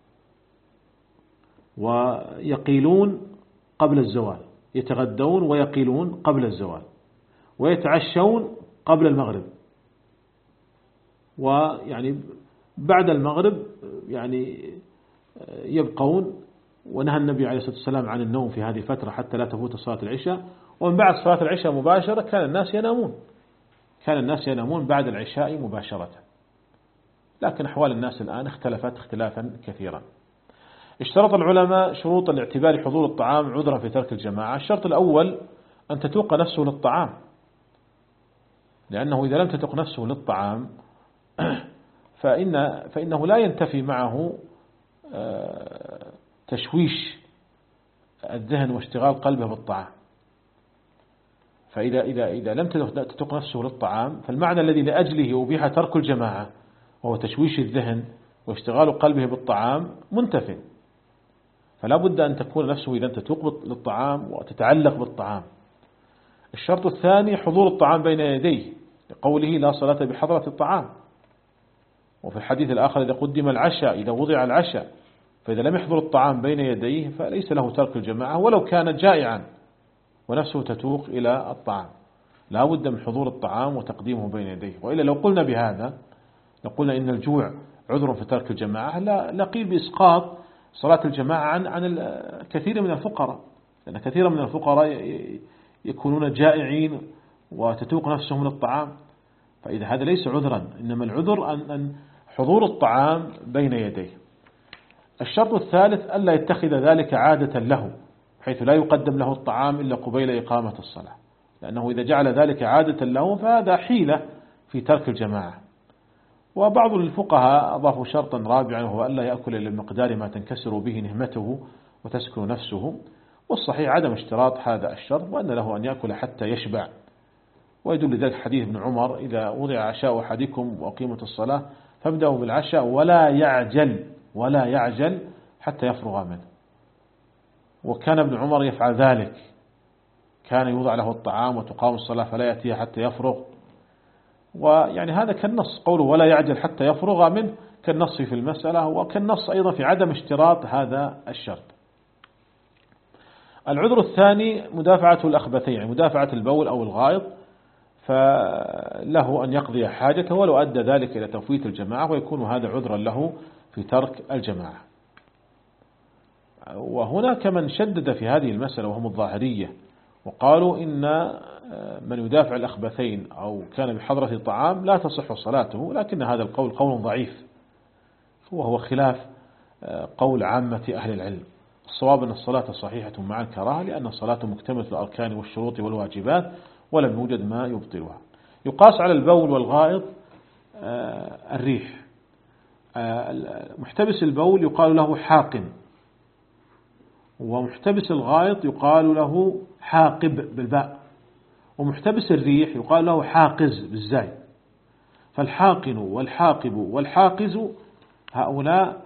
ويقيلون قبل الزوال، يتغدون ويقيلون قبل الزوال، ويتعشون قبل المغرب، ويعني بعد المغرب يعني يبقون. ونهى النبي عليه الصلاة والسلام عن النوم في هذه الفترة حتى لا تفوت صلاة العشاء، ومن بعد صلاة العشاء مباشرة كان الناس ينامون، كان الناس ينامون بعد العشاء مباشرة. لكن أحوال الناس الآن اختلفت اختلافا كثيرا. اشترط العلماء شروط لاعتبار حضور الطعام عذرا في ترك الجماعة. الشرط الأول أن تتوق نفسه للطعام، لأنه إذا لم تتوق نفسه للطعام فإن فإنه لا ينتفي معه تشويش الذهن واشتغال قلبه بالطعام. فإذا إذا إذا لم تتوق نفسه للطعام فالمعنى الذي لأجله أبيح ترك الجماعة وهو تشويش الذهن واشتغال قلبه بالطعام منتفي. فلا بد أن تكون نفسه إذا تتوق للطعام وتتعلق بالطعام. الشرط الثاني حضور الطعام بين يديه، لقوله لا صلاة بحضرة الطعام. وفي الحديث الآخر إذا قدم العشاء، إذا وضع العشاء، فإذا لم يحضر الطعام بين يديه فليس له ترك الجماعة ولو كان جائعا ونفسه تتوق إلى الطعام. لا بد من حضور الطعام وتقديمه بين يديه. وإلا لو قلنا بهذا، لو قلنا إن الجوع عذر في ترك الجماعة، لا نقيل بإسقاط صلاة الجماعة عن عن الكثير من الفقراء، لأن كثيرا من الفقراء يكونون جائعين وتتوق نفسهم للطعام. فإذا هذا ليس عذرا، إنما العذر أن حضور الطعام بين يديه. الشرط الثالث ألا يتخذ ذلك عادة له، حيث لا يقدم له الطعام إلا قبيل إقامة الصلاة، لأنه إذا جعل ذلك عادة له فهذا حيلة في ترك الجماعة. وبعض الفقهاء أضافوا شرطا رابعا وهو ألا يأكل إلا بمقدار ما تنكسر به نهمته وتسكن نفسه. والصحيح عدم اشتراط هذا الشرط، وأن له أن يأكل حتى يشبع. ويدل ذلك حديث ابن عمر: إذا وضع عشاء أحدكم وقيمة الصلاة فابدأوا بالعشاء ولا يعجل ولا يعجل حتى يفرغ منه. وكان ابن عمر يفعل ذلك، كان يوضع له الطعام وتقام الصلاة فلا يأتيه حتى يفرغ. ويعني هذا كالنص، قوله ولا يعجل حتى يفرغ منه كالنص في المسألة، وكالنص أيضا في عدم اشتراط هذا الشرط. العذر الثاني مدافعة الأخبثين، يعني مدافعة البول أو الغائط، فله أن يقضي حاجته ولو أدى ذلك إلى تفويت الجماعة، ويكون هذا عذرا له في ترك الجماعة. وهناك من شدد في هذه المسألة وهم الظاهرية، وقالوا إن من يدافع الأخبثين أو كان بحضرة طعام لا تصح صلاته، لكن هذا القول قول ضعيف وهو خلاف قول عامة أهل العلم. الصواب أن الصلاة صحيحة مع الكراهة، لأن الصلاة مكتملة الأركان والشروط والواجبات ولم يوجد ما يبطلها. يقاس على البول والغائط الريح. محتبس البول يقال له حاقن، ومحتبس الغائط يقال له حاقب بالباء، ومحتبس الريح يقال له حاقز بالزاي. فالحاقن والحاقب والحاقز هؤلاء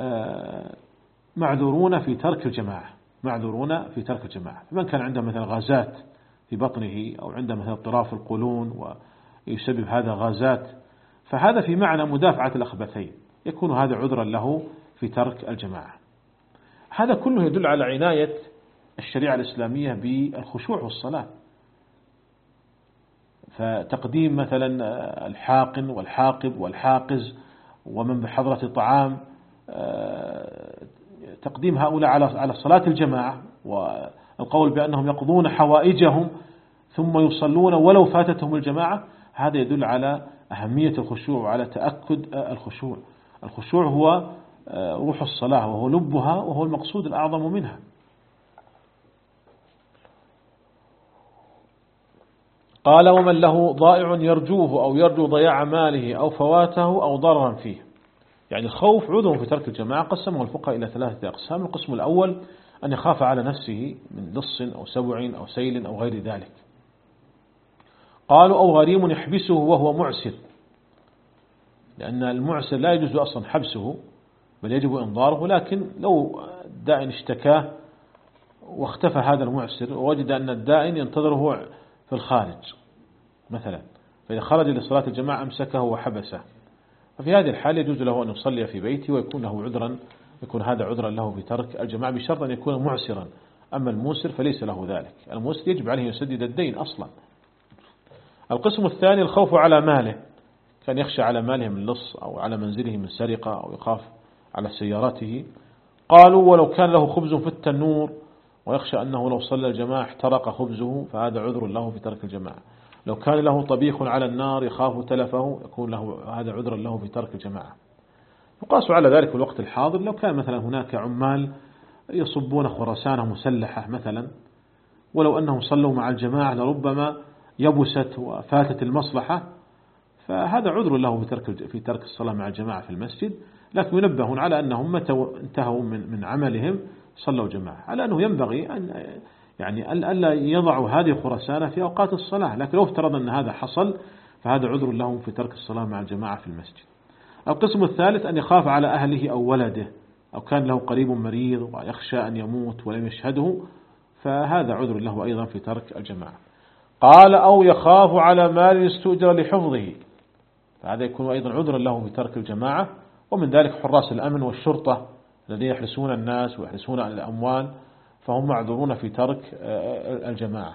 معذورون في ترك الجماعة، معذورون في ترك الجماعة. فمن كان عنده مثلا غازات في بطنه أو عنده مثلا اضطراب في القولون ويسبب هذا غازات، فهذا في معنى مدافعة الأخبثين، يكون هذا عذرا له في ترك الجماعة. هذا كله يدل على عناية الشريعة الإسلامية بالخشوع والصلاة، فتقديم مثلا الحاقن والحاقب والحاقز ومن بحضرة طعام، تقديم هؤلاء على صلاة الجماعة والقول بأنهم يقضون حوائجهم ثم يصلون ولو فاتتهم الجماعة، هذا يدل على أهمية الخشوع وعلى تأكد الخشوع. الخشوع هو روح الصلاة وهو لبها وهو المقصود الأعظم منها. قال ومن له ضائع يرجوه أو يرجو ضياع ماله أو فواته أو ضررا فيه. يعني الخوف عذر في ترك الجماعة قسمه الفقهاء إلى ثلاثة أقسام. القسم الأول أن يخاف على نفسه من لص أو سبع أو سيل أو غير ذلك. قالوا أو غريم يحبسه وهو معسر، لأن المعسر لا يجوز أصلا حبسه بل يجب إنظاره، لكن لو الدائن اشتكاه واختفى هذا المعسر ووجد أن الدائن ينتظره في الخارج مثلا، فإذا خرج لصلاة الجماعة أمسكه وحبسه، ففي هذه الحال يجوز له أن يصلي في بيته ويكون له عذرا، يكون هذا عذرا له في ترك الجماعة بشرط أن يكون معسرا. أما الموسر فليس له ذلك، الموسر يجب عليه يسدد الدين أصلا. القسم الثاني الخوف على ماله، كان يخشى على ماله من لص أو على منزله من سرقة أو يخاف على سيارته. قالوا ولو كان له خبز في التنور ويخشى أنه لو صلى الجماعة احترق خبزه فهذا عذر له في ترك الجماعة. لو كان له طبيخ على النار يخاف تلفه يكون له هذا عذر له في ترك الجماعة. وقاسوا على ذلك في الوقت الحاضر، لو كان مثلا هناك عمال يصبون خرسانة مسلحة مثلا، ولو أنهم صلوا مع الجماعة لربما يبست وفاتت المصلحة، فهذا عذر له في ترك في ترك الصلاة مع الجماعة في المسجد، لكن ينبهون على أنهم متى انتهوا من من عملهم صلوا جماعة، على أنه ينبغي أن يعني ألا يضعوا هذه الخرسانة في أوقات الصلاة، لكن لو افترض أن هذا حصل فهذا عذر لهم في ترك الصلاة مع الجماعة في المسجد. القسم الثالث أن يخاف على أهله أو ولده، أو كان له قريب مريض ويخشى أن يموت ولم يشهده، فهذا عذر له أيضا في ترك الجماعة. قال أو يخاف على مال استؤجر لحفظه، فهذا يكون أيضا عذرا له في ترك الجماعة. ومن ذلك حراس الأمن والشرطة الذين يحرسون الناس ويحرسون الأموال، فهم معذورون في ترك الجماعة.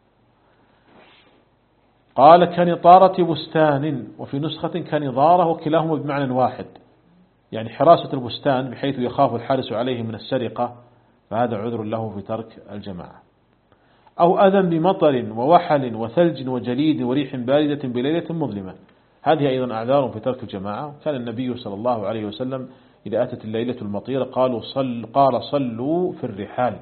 قال كنطارة بستان، وفي نسخة كنظارة، وكلاهما بمعنى واحد، يعني حراسة البستان بحيث يخاف الحارس عليه من السرقة، فهذا عذر له في ترك الجماعة. أو أذى بمطر ووحل وثلج وجليد وريح باردة بليلة مظلمة، هذه أيضا أعذار في ترك الجماعة. كان النبي صلى الله عليه وسلم إذا أتت الليلة المطيرة قالوا صل قال صلوا في الرحال.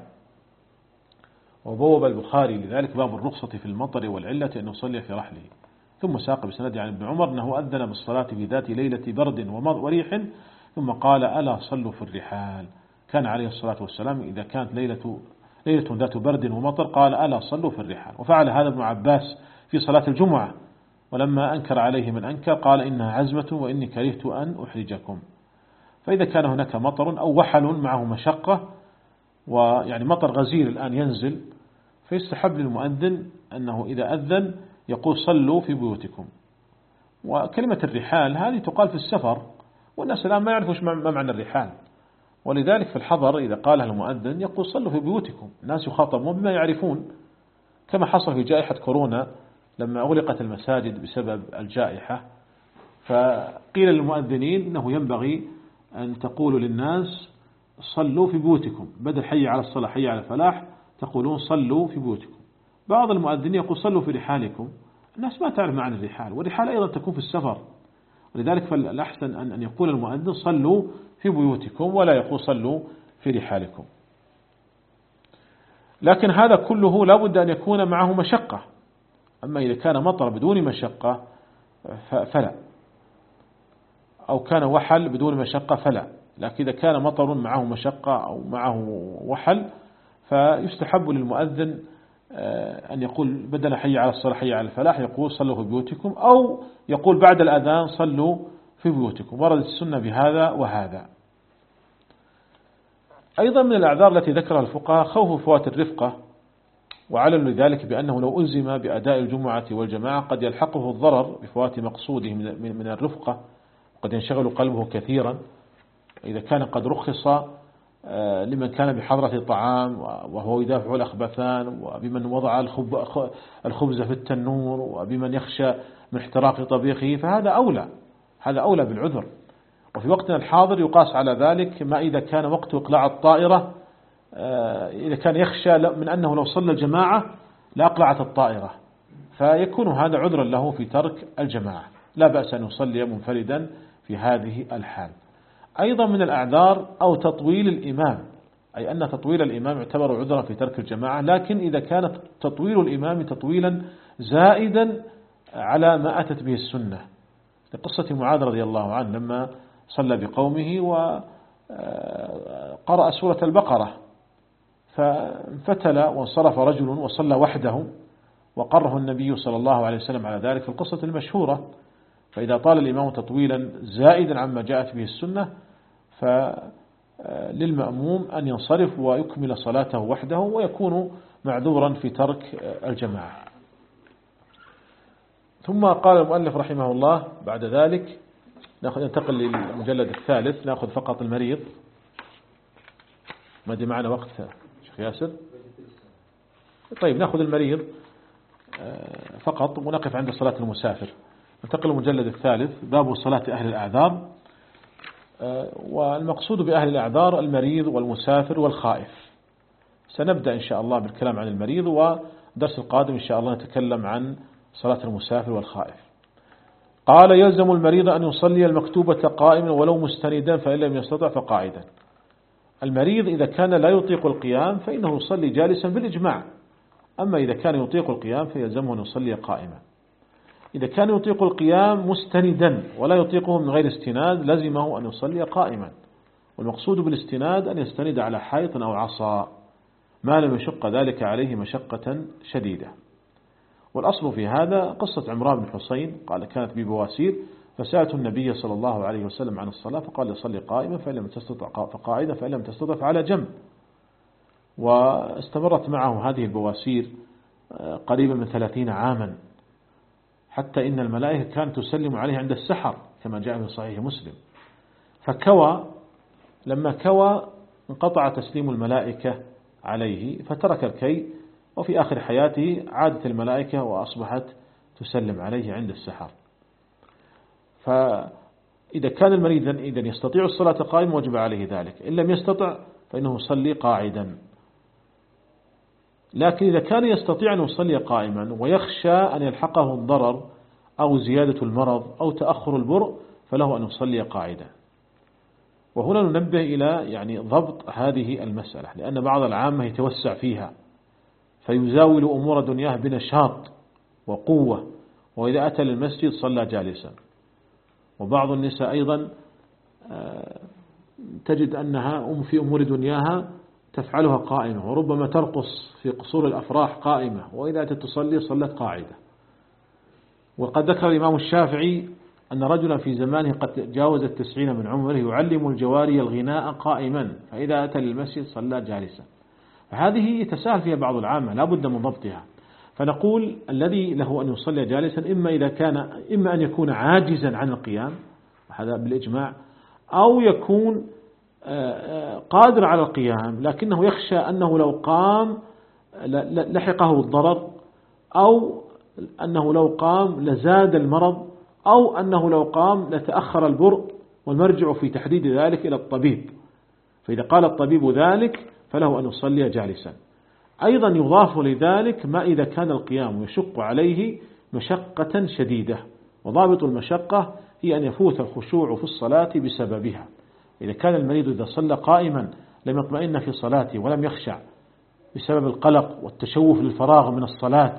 وبوب البخاري لذلك باب الرخصة في المطر والعلة أن يصلي في رحله. ثم ساق بسند عن ابن عمر أنه أذن بالصلاة في ذات ليلة برد وريح ثم قال ألا صلوا في الرحال. كان عليه الصلاة والسلام إذا كانت ليلة ليلة ذات برد ومطر قال ألا صلوا في الرحال. وفعل هذا ابن عباس في صلاة الجمعة، ولما أنكر عليه من أنكر قال إنها عزمة وإني كرهت أن أحرجكم. فإذا كان هناك مطر أو وحل معه مشقة، ويعني مطر غزير الآن ينزل، فيستحب للمؤذن أنه إذا أذن يقول صلوا في بيوتكم. وكلمة الرحال هذه تقال في السفر، والناس الآن ما يعرفوا ما معنى الرحال، ولذلك في الحضر إذا قالها المؤذن يقول صلوا في بيوتكم. الناس يخاطبون بما يعرفون، كما حصل في جائحة كورونا لما أغلقت المساجد بسبب الجائحة، فقيل للمؤذنين أنه ينبغي أن تقولوا للناس صلوا في بيوتكم، بدل حي على الصلاة حي على الفلاح تقولون صلوا في بيوتكم. بعض المؤذنين يقول صلوا في رحالكم، الناس ما تعرف معنى الرحال، والرحال أيضا تكون في السفر، ولذلك فالأحسن أن يقول المؤذن صلوا في بيوتكم ولا يقول صلوا في رحالكم. لكن هذا كله لا بد أن يكون معه مشقة، أما إذا كان مطر بدون مشقة فلا، أو كان وحل بدون مشقة فلا. لكن إذا كان مطر معه مشقة أو معه وحل فيستحب للمؤذن أن يقول بدل حي على الصلاة حي على الفلاح يقول صلوا في بيوتكم، أو يقول بعد الأذان صلوا في بيوتكم. وردت السنة بهذا وهذا. أيضا من الأعذار التي ذكرها الفقهاء خوف فوات الرفقة، وعلل لذلك بأنه لو ألزم بأداء الجمعة والجماعة قد يلحقه الضرر بفوات مقصوده من الرفقة، قد ينشغل قلبه كثيرا. إذا كان قد رخص لمن كان بحضرة طعام وهو يدافع الأخبثان، وبمن وضع الخبز في التنور، وبمن يخشى من احتراق طبيخه، فهذا أولى، هذا أولى بالعذر. وفي وقتنا الحاضر يقاس على ذلك ما إذا كان وقت إقلاع الطائرة، إذا كان يخشى من أنه لو صلى الجماعة لأقلعت الطائرة، فيكون هذا عذرا له في ترك الجماعة، لا بأس أن يصلي منفردا في هذه الحال. أيضا من الأعذار أو تطويل الإمام، أي أن تطويل الإمام يعتبر عذرا في ترك الجماعة، لكن إذا كان تطويل الإمام تطويلا زائدا على ما أتت به السنة، لقصة معاذ رضي الله عنه لما صلى بقومه وقرأ سورة البقرة، فانفتل وانصرف رجل وصلى وحده، وقره النبي صلى الله عليه وسلم على ذلك في القصة المشهورة. فإذا طال الإمام تطويلا زائدا عما جاءت به السنة فللمأموم أن ينصرف ويكمل صلاته وحده، ويكون معذورا في ترك الجماعة. ثم قال المؤلف رحمه الله بعد ذلك، ننتقل للمجلد الثالث، نأخذ فقط المريض. ما دي معنا وقت شيخ ياسر؟ طيب نأخذ المريض فقط ونقف عند صلاة المسافر. ننتقل للمجلد الثالث، باب صلاة أهل الأعذار. والمقصود بأهل الأعذار المريض والمسافر والخائف. سنبدأ إن شاء الله بالكلام عن المريض، ودرس القادم إن شاء الله نتكلم عن صلاة المسافر والخائف. قال: يلزم المريض أن يصلي المكتوبة قائما ولو مستندا، فإن لم يستطع فقاعدا. المريض إذا كان لا يطيق القيام فإنه يصلي جالسا بالإجماع، أما إذا كان يطيق القيام فيلزمه أن يصلي قائما. إذا كان يطيق القيام مستندا ولا يطيقه من غير استناد لزمه أن يصلي قائما، والمقصود بالاستناد أن يستند على حائط أو عصا ما لم يشق ذلك عليه مشقة شديدة. والأصل في هذا قصة عمران بن حسين، قال: كانت بي بواسير فسألت النبي صلى الله عليه وسلم عن الصلاة فقال: يصلي قائما فإن لم تستطع فقاعدا فإن لم تستطع فعلى جنب. واستمرت معه هذه البواسير قريبا من ثلاثين عاما، حتى إن الملائكة كانت تسلم عليه عند السحر كما جاء في صحيح مسلم. فكوى، لما كوى انقطع تسليم الملائكة عليه فترك الكي، وفي آخر حياته عادت الملائكة وأصبحت تسلم عليه عند السحر. فإذا كان المريض إذا يستطيع الصلاة قائما وجب عليه ذلك، إن لم يستطع فإنه يصلي قاعدا. لكن إذا كان يستطيع أن يصلي قائما ويخشى أن يلحقه الضرر أو زيادة المرض أو تأخر البرء فله أن يصلي قاعدا. وهنا ننبه إلى يعني ضبط هذه المسألة، لأن بعض العامة يتوسع فيها فيزاول أمور دنياه بنشاط وقوة، وإذا أتى للمسجد صلى جالسا. وبعض النساء أيضا تجد أنها أم في أمور دنياها تفعلها قائمة، وربما ترقص في قصور الأفراح قائمة، وإذا أتت تصلي صلت قاعدة. وقد ذكر الإمام الشافعي أن رجلا في زمانه قد جاوز التسعين من عمره يعلم الجواري الغناء قائما، فإذا أتى للمسجد صلى جالسا. فهذه يتساهل فيها بعض العامة، لا بد من ضبطها. فنقول الذي له أن يصلي جالسا إما إذا كان إما أن يكون عاجزا عن القيام، هذا بالإجماع، أو يكون قادر على القيام لكنه يخشى أنه لو قام لحقه الضرر، أو أنه لو قام لزاد المرض، أو أنه لو قام لتأخر البرء، والمرجع في تحديد ذلك إلى الطبيب. فإذا قال الطبيب ذلك فله أن يصلي جالسا. أيضا يضاف لذلك ما إذا كان القيام يشق عليه مشقة شديدة، وضابط المشقة هي أن يفوت الخشوع في الصلاة بسببها. إذا كان المريض إذا صلى قائما لم يطمئن في صلاته ولم يخشع بسبب القلق والتشوف للفراغ من الصلاة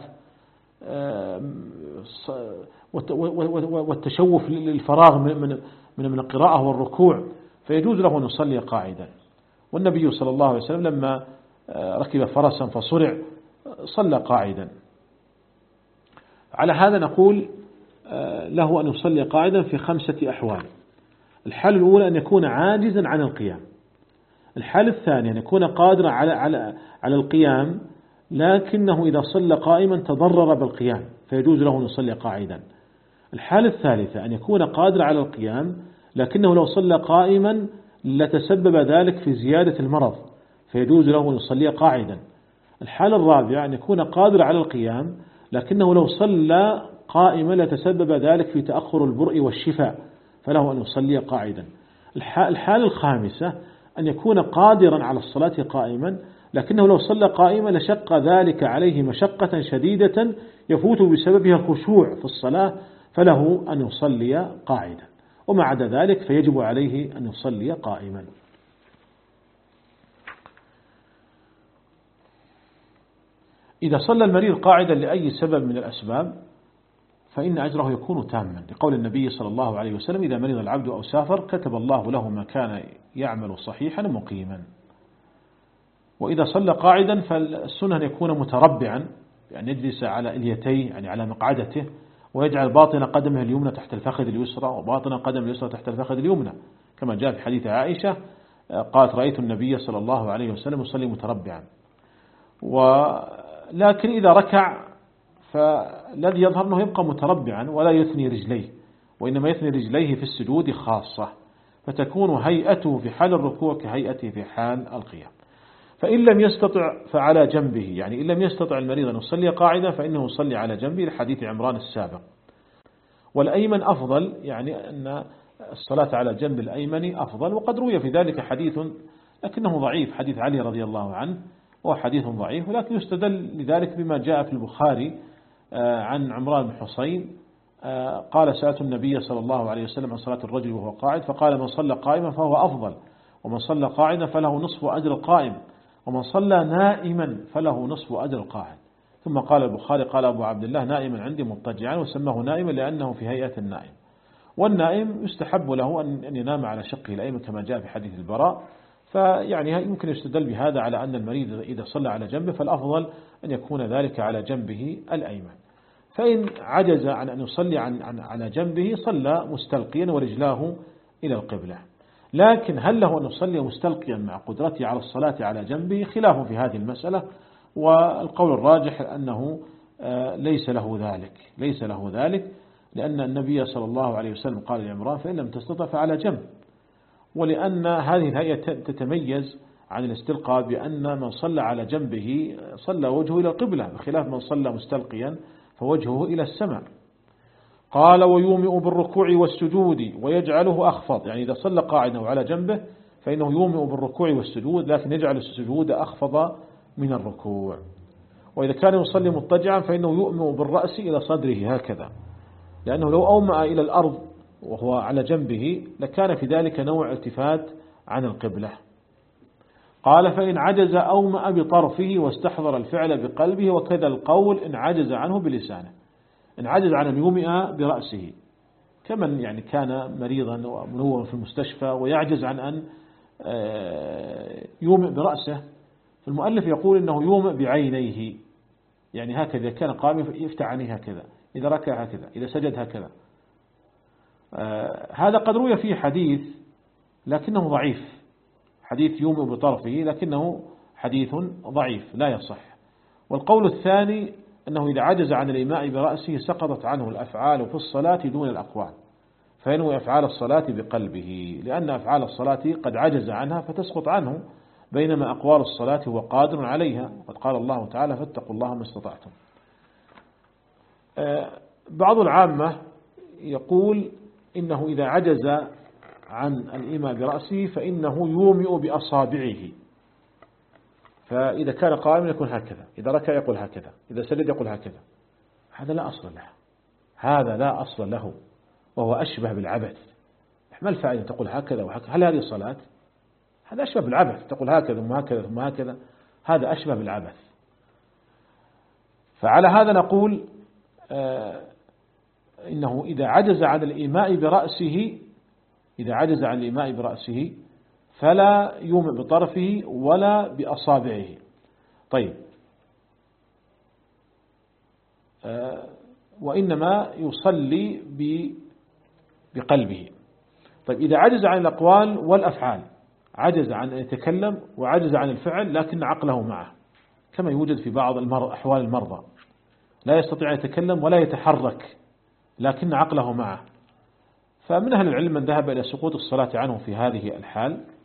والتشوف للفراغ من من القراءة والركوع، فيجوز له أن يصلي قاعدا. والنبي صلى الله عليه وسلم لما ركب فرسا فصرع صلى قاعدا. على هذا نقول له أن يصلي قاعدا في خمسة أحوال. الحالة الأولى أن يكون عاجزا عن القيام. الحالة الثانية أن يكون قادرا على على على القيام لكنه إذا صلى قائما تضرر بالقيام فيجوز له أن يصلي قاعدا. الحالة الثالثة أن يكون قادرا على القيام لكنه لو صلى قائما لتسبب ذلك في زيادة المرض فيجوز له أن يصلي قاعدا. الحالة الرابعة أن يكون قادر على القيام لكنه لو صلى قائما لتسبب ذلك في تأخر البرء والشفاء فله أن يصلي قاعدا. الحالة الخامسة أن يكون قادرا على الصلاة قائما لكنه لو صلى قائما لشق ذلك عليه مشقة شديدة يفوت بسببها الخشوع في الصلاة فله أن يصلي قاعدا، وما عدا ذلك فيجب عليه أن يصلي قائما. إذا صلى المريض قاعدا لأي سبب من الأسباب فإن أجره يكون تاما، لقول النبي صلى الله عليه وسلم: إذا مرض العبد أو سافر كتب الله له ما كان يعمل صحيحا مقيما. وإذا صلى قاعدا فالسنة أن يكون متربعا، يعني يجلس على إليتيه يعني على مقعدته، ويجعل باطن قدمه اليمنى تحت الفخذ اليسرى وباطن قدم اليسرى تحت الفخذ اليمنى، كما جاء في حديث عائشة قالت: رأيت النبي صلى الله عليه وسلم يصلي متربعا. ولكن إذا ركع فالذي يظهر أنه يبقى متربعا ولا يثني رجليه، وإنما يثني رجليه في السجود خاصة، فتكون هيئته في حال الركوع كهيئته في حال القيام. فإن لم يستطع فعلى جنبه، يعني إن لم يستطع المريض أن يصلي قاعدة فإنه يصلي على جنبه لحديث عمران السابق. والأيمن أفضل، يعني أن الصلاة على جنب الأيمن أفضل، وقد روي في ذلك حديث لكنه ضعيف، حديث علي رضي الله عنه، وهو حديث ضعيف، ولكن يستدل لذلك بما جاء في البخاري عن عمران بن حسين قال: سألت النبي صلى الله عليه وسلم عن صلاة الرجل وهو قاعد فقال: من صلى قائما فهو أفضل، ومن صلى قاعدا فله نصف أجر القائم، ومن صلى نائما فله نصف أجر القاعد. ثم قال البخاري: قال أبو عبد الله: نائما عندي مضطجعا، وسماه نائما لأنه في هيئة النائم. والنائم يستحب له أن ينام على شقه الأيمن كما جاء في حديث البراء. فيعني يمكن يستدل بهذا على أن المريض إذا صلى على جنبه فالأفضل أن يكون ذلك على جنبه الأيمن. فإن عجز عن أن يصلي عن عن على جنبه صلى مستلقيا ورجلاه إلى القبلة. لكن هل له أن يصلي مستلقيا مع قدرته على الصلاة على جنبه؟ خلاف في هذه المسألة، والقول الراجح أنه ليس له ذلك ليس له ذلك لأن النبي صلى الله عليه وسلم قال لعمران: فإن لم تستطع فعلى جنب. ولأن هذه الهيئة تتميز عن الاستلقاء بأن من صلى على جنبه صلى وجهه إلى القبلة، بخلاف من صلى مستلقيا فوجهه إلى السماء. قال: ويومئ بالركوع والسجود ويجعله أخفض، يعني إذا صلى قاعدا وعلى جنبه فإنه يومئ بالركوع والسجود، لكن يجعل السجود أخفض من الركوع. وإذا كان يصلي مضطجعا فإنه يؤمئ بالرأس إلى صدره هكذا، لأنه لو أومأ إلى الأرض وهو على جنبه لكان في ذلك نوع التفات عن القبلة. قال: فإن عجز أومأ بطرفه واستحضر الفعل بقلبه، وكذا القول إن عجز عنه بلسانه. إن عجز عن أن يومئ برأسه، كمن يعني كان مريضا ومنوما في المستشفى ويعجز عن أن يومئ برأسه، فالمؤلف يقول إنه يومئ بعينيه، يعني هكذا كان قائما يفتح عينيه هكذا، إذا ركع هكذا، إذا سجد هكذا. هذا قد روي فيه حديث لكنه ضعيف، حديث يومئ بطرفه، لكنه حديث ضعيف لا يصح. والقول الثاني أنه إذا عجز عن الإيماء برأسه سقطت عنه الأفعال في الصلاة دون الأقوال، فينوي أفعال الصلاة بقلبه، لأن أفعال الصلاة قد عجز عنها فتسقط عنه، بينما أقوال الصلاة هو قادر عليها، وقد قال الله تعالى: فاتقوا الله ما استطعتم. بعض العامة يقول إنه إذا عجز عن الإيماء برأسه فإنه يومئ بأصابعه، فإذا كان قائما يكون هكذا، إذا ركع يقول هكذا، إذا سجد يقول هكذا. هذا لا أصل له هذا لا أصل له وهو أشبه بالعبث. ما الفائدة تقول هكذا وهكذا؟ هل هذه الصلاة؟ هذا أشبه بالعبث، تقول هكذا ثم هكذا ثم هكذا، هذا أشبه بالعبث. فعلى هذا نقول آه إنه إذا عجز عن الإيماء برأسه إذا عجز عن الإيماء برأسه فلا يومئ بطرفه ولا بأصابعه. طيب، آه وإنما يصلي بقلبه. طيب، إذا عجز عن الأقوال والأفعال، عجز عن أن يتكلم وعجز عن الفعل لكن عقله معه، كما يوجد في بعض المرضى أحوال المرضى، لا يستطيع أن يتكلم ولا يتحرك لكن عقله معه، فمن أهل العلم من ذهب إلى سقوط الصلاة عنه في هذه الحال،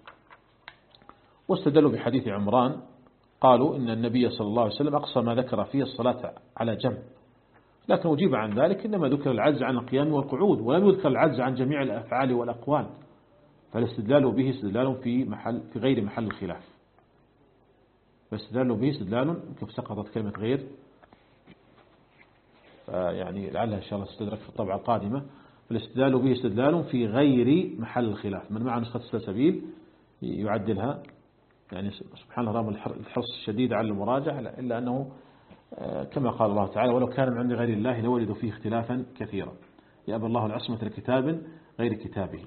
واستدلوا بحديث عمران، قالوا إن النبي صلى الله عليه وسلم أقصى ما ذكر فيه الصلاة على جنب، لكن أجيب عن ذلك إنما ذكر العجز عن القيام والقعود، ولم يذكر العجز عن جميع الأفعال والأقوال، فالاستدلال به استدلال في محل في غير محل الخلاف. فالاستدلال به استدلال، كيف سقطت كلمة غير، يعني لعلها إن شاء الله تستدرك في الطبعة القادمة. فالاستدلال به استدلال في غير محل الخلاف. من مع نسخة السلسبيل يعدلها، يعني سبحان الله رغم الحرص الشديد على المراجعة، إلا أنه كما قال الله تعالى: ولو كان من عند غير الله لوجدوا فيه اختلافا كثيرا، يأبى الله العصمة لكتاب غير كتابه.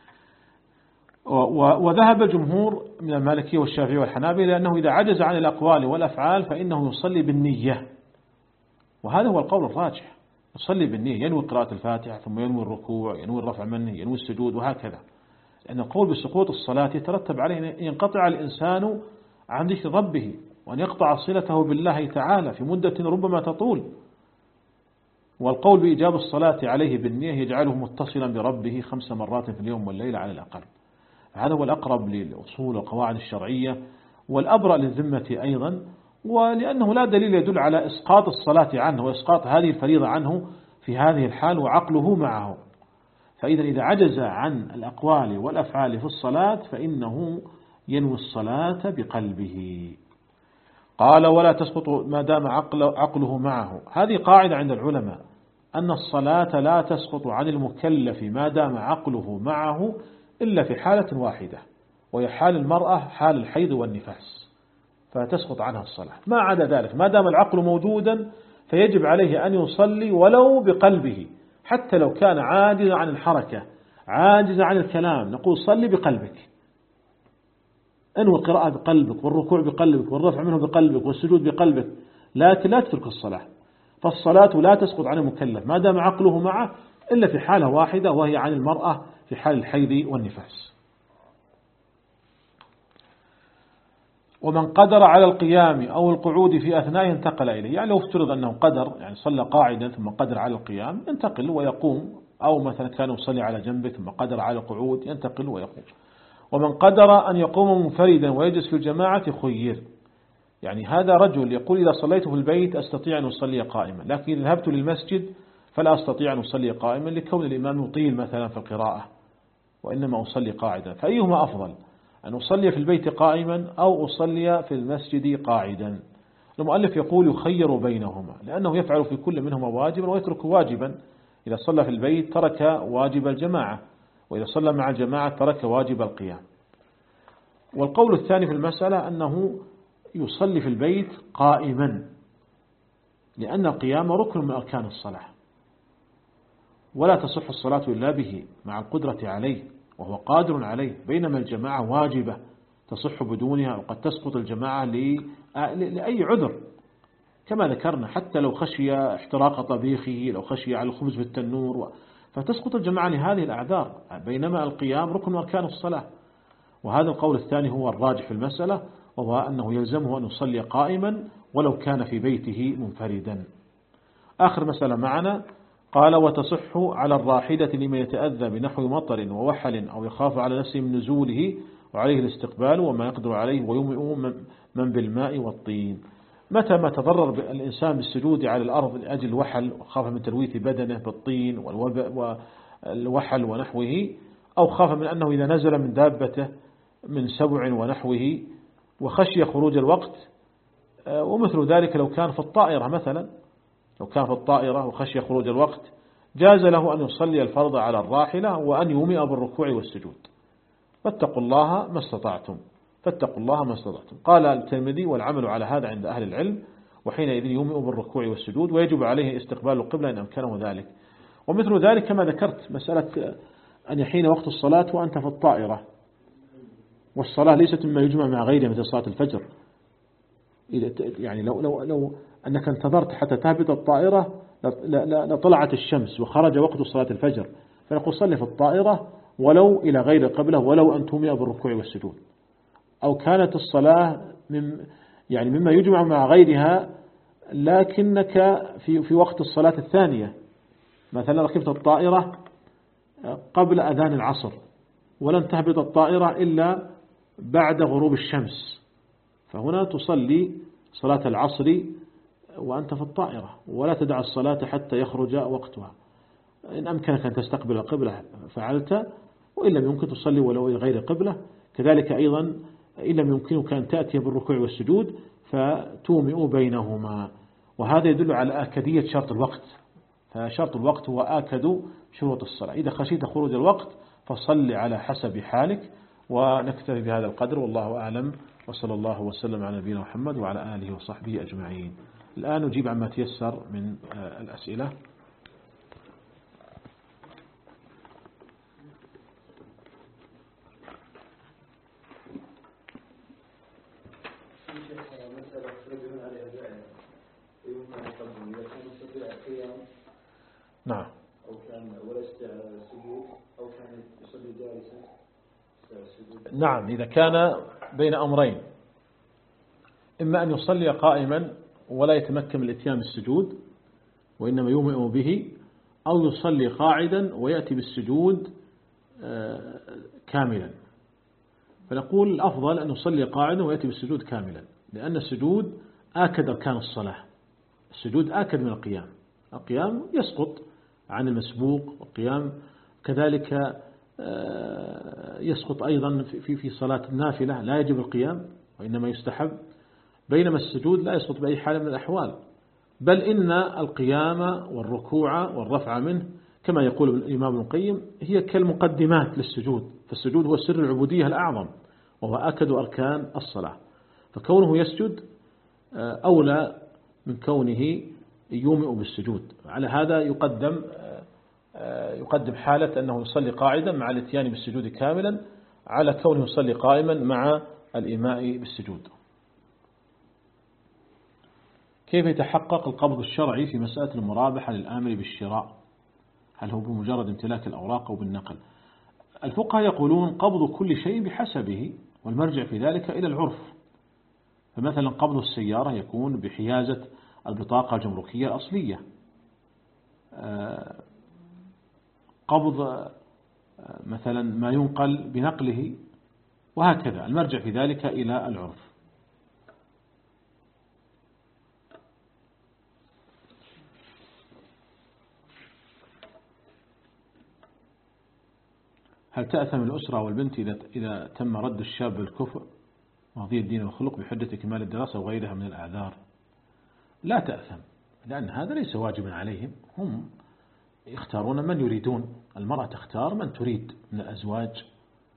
وذهب الجمهور من المالكية والشافعية والحنابلة لأنه إذا عجز عن الأقوال والأفعال فإنه يصلي بالنية، وهذا هو القول الراجح، يصلي بالنية، ينوي قراءة الفاتحة ثم ينوي الركوع، ينوي الرفع منه، ينوي السجود، وهكذا. لأن القول بسقوط الصلاة يترتب عليه أن ينقطع الإنسان عن ذكر ربه، وأن يقطع صلته بالله تعالى في مدة ربما تطول. والقول بإيجاب الصلاة عليه بالنية يجعله متصلا بربه خمس مرات في اليوم والليلة على الأقل. هذا هو الأقرب للأصول والقواعد الشرعية، والأبرأ للذمة أيضا، ولأنه لا دليل يدل على إسقاط الصلاة عنه وإسقاط هذه الفريضة عنه في هذه الحال وعقله معه. فإذا إذا عجز عن الأقوال والأفعال في الصلاة فإنه ينوي الصلاة بقلبه. قال: ولا تسقط ما دام عقله معه. هذه قاعدة عند العلماء، أن الصلاة لا تسقط عن المكلف ما دام عقله معه إلا في حالة واحدة، وهي حال المرأة، حال الحيض والنفاس، فتسقط عنها الصلاة. ما عدا ذلك ما دام العقل موجودا فيجب عليه أن يصلي ولو بقلبه، حتى لو كان عاجز عن الحركة، عاجز عن الكلام، نقول صلي بقلبك، انوي القراءة بقلبك، والركوع بقلبك، والرفع منه بقلبك، والسجود بقلبك، لكن لا تترك الصلاة. فالصلاة لا تسقط عن المكلف ما دام عقله معه إلا في حالة واحدة، وهي عن المرأة في حال الحيض والنفاس. ومن قدر على القيام أو القعود في أثناء انتقل إليه، يعني لو افترض أنه قدر، يعني صلى قاعدا ثم قدر على القيام ينتقل ويقوم، أو مثلا كان يصلي على جنبه ثم قدر على القعود ينتقل ويقوم. ومن قدر أن يقوم منفردا ويجلس في الجماعة خير، يعني هذا رجل يقول: إذا صليت في البيت أستطيع أن أصلي قائما، لكن إذا ذهبت للمسجد فلا أستطيع أن أصلي قائما لكون الإمام يطيل مثلا في القراءة، وإنما أصلي قاعدا. فأيهما أفضل، أن أصلي في البيت قائما أو أصلي في المسجد قاعدا؟ المؤلف يقول: يخير بينهما، لأنه يفعل في كل منهما واجبا ويترك واجبا. إذا صلى في البيت ترك واجب الجماعة، وإذا صلى مع الجماعة ترك واجب القيام. والقول الثاني في المسألة أنه يصلي في البيت قائما، لأن القيام ركن من أركان الصلاة، ولا تصح الصلاة إلا به مع القدرة عليه وهو قادر عليه، بينما الجماعة واجبة تصح بدونها، وقد تسقط الجماعة لأي عذر كما ذكرنا، حتى لو خشي احتراق طبيخه، لو خشي على الخبز بالتنور، فتسقط الجماعة لهذه الأعذار، بينما القيام ركن من أركان الصلاة. وهذا القول الثاني هو الراجح في المسألة، وهو أنه يلزمه أن يصلي قائما ولو كان في بيته منفردا. آخر مسألة معنا، قال: وتصح على الراحلة لمن يتأذى بنحو مطر ووحل أو يخاف على نفسه من نزوله وعليه الاستقبال وما يقدر عليه، ويومئ من بالماء والطين. متى ما تضرر الإنسان بالسجود على الأرض لأجل الوحل وخاف من تلويث بدنه بالطين والوحل ونحوه، أو خاف من أنه إذا نزل من دابته من سبع ونحوه وخشي خروج الوقت، ومثل ذلك لو كان في الطائرة مثلا، لو كان في الطائرة وخشي خروج الوقت جاز له أن يصلي الفرض على الراحلة وأن يومئ بالركوع والسجود. فاتقوا الله ما استطعتم، فاتقوا الله ما استطعتم. قال الترمذي: والعمل على هذا عند أهل العلم، وحينئذ يومئ بالركوع والسجود، ويجب عليه استقبال القبلة إن أمكنه ذلك. ومثل ذلك كما ذكرت مسألة أن يحين وقت الصلاة وأنت في الطائرة، والصلاة ليست مما يجمع مع غيرها مثل صلاة الفجر. يعني لو, لو, لو أنك انتظرت حتى تهبط الطائرة لطلعت الشمس وخرج وقت صلاة الفجر، فنقول صلي في الطائرة ولو إلى غير القبلة، ولو أن تومئ بالركوع والسجود. أو كانت الصلاة من يعني مما يجمع مع غيرها، لكنك في في وقت الصلاة الثانية، مثلا ركبت الطائرة قبل أذان العصر ولن تهبط الطائرة إلا بعد غروب الشمس، فهنا تصلي صلاة العصر وأنت في الطائرة، ولا تدع الصلاة حتى يخرج وقتها. إن أمكنك أن تستقبل القبلة فعلت، وإن لم يمكن تصلي ولو غير قبلة. كذلك أيضا إن لم يمكنك أن تأتي بالركوع والسجود فتومئ بينهما، وهذا يدل على آكدية شرط الوقت، فشرط الوقت هو آكد شروط الصلاة. إذا خشيت خروج الوقت فصل على حسب حالك. ونكتفي بهذا القدر، والله أعلم، وصلى الله وسلم على نبينا محمد وعلى آله وصحبه أجمعين. الآن نجيب عما تيسر من الأسئلة. نعم. أو كان ولا يستطيع السجود أو كان يصلي جالسا. نعم، إذا كان بين أمرين، إما أن يصلي قائما ولا يتمكن من الاتيان بالسجود وإنما يومئ به، أو يصلي قاعدا ويأتي بالسجود كاملا. فنقول الأفضل أن يصلي قاعدا ويأتي بالسجود كاملا، لأن السجود آكد أركان الصلاة. السجود آكد من القيام، القيام يسقط عن المسبوق، والقيام كذلك يسقط أيضا في في صلاة النافلة، لا يجب القيام وإنما يستحب، بينما السجود لا يسقط بأي حال من الأحوال، بل إن القيام والركوع والرفع منه كما يقول الإمام ابن القيم هي كالمقدمات للسجود، فالسجود هو سر العبودية الأعظم وهو آكد أركان الصلاة، فكونه يسجد أولى من كونه يومئ بالسجود. على هذا يقدم يقدم حالة أنه يصلي قاعدا مع الاتيان بالسجود كاملا على كونه يصلي قائما مع الإيماء بالسجود. كيف يتحقق القبض الشرعي في مسألة المرابحة للآمر بالشراء؟ هل هو بمجرد امتلاك الأوراق أو بالنقل؟ الفقهاء يقولون قبض كل شيء بحسبه، والمرجع في ذلك إلى العرف. فمثلا قبض السيارة يكون بحيازة البطاقة الجمركية الأصلية، قبض مثلا ما ينقل بنقله، وهكذا المرجع في ذلك إلى العرف. هل تأثم الأسرة والبنت إذا إذا تم رد الشاب بالكفر وقضية الدين والخلق بحجة كمال الدراسة وغيرها من الأعذار؟ لا تأثم، لأن هذا ليس واجبا عليهم، هم يختارون من يريدون، المرأة تختار من تريد من الأزواج،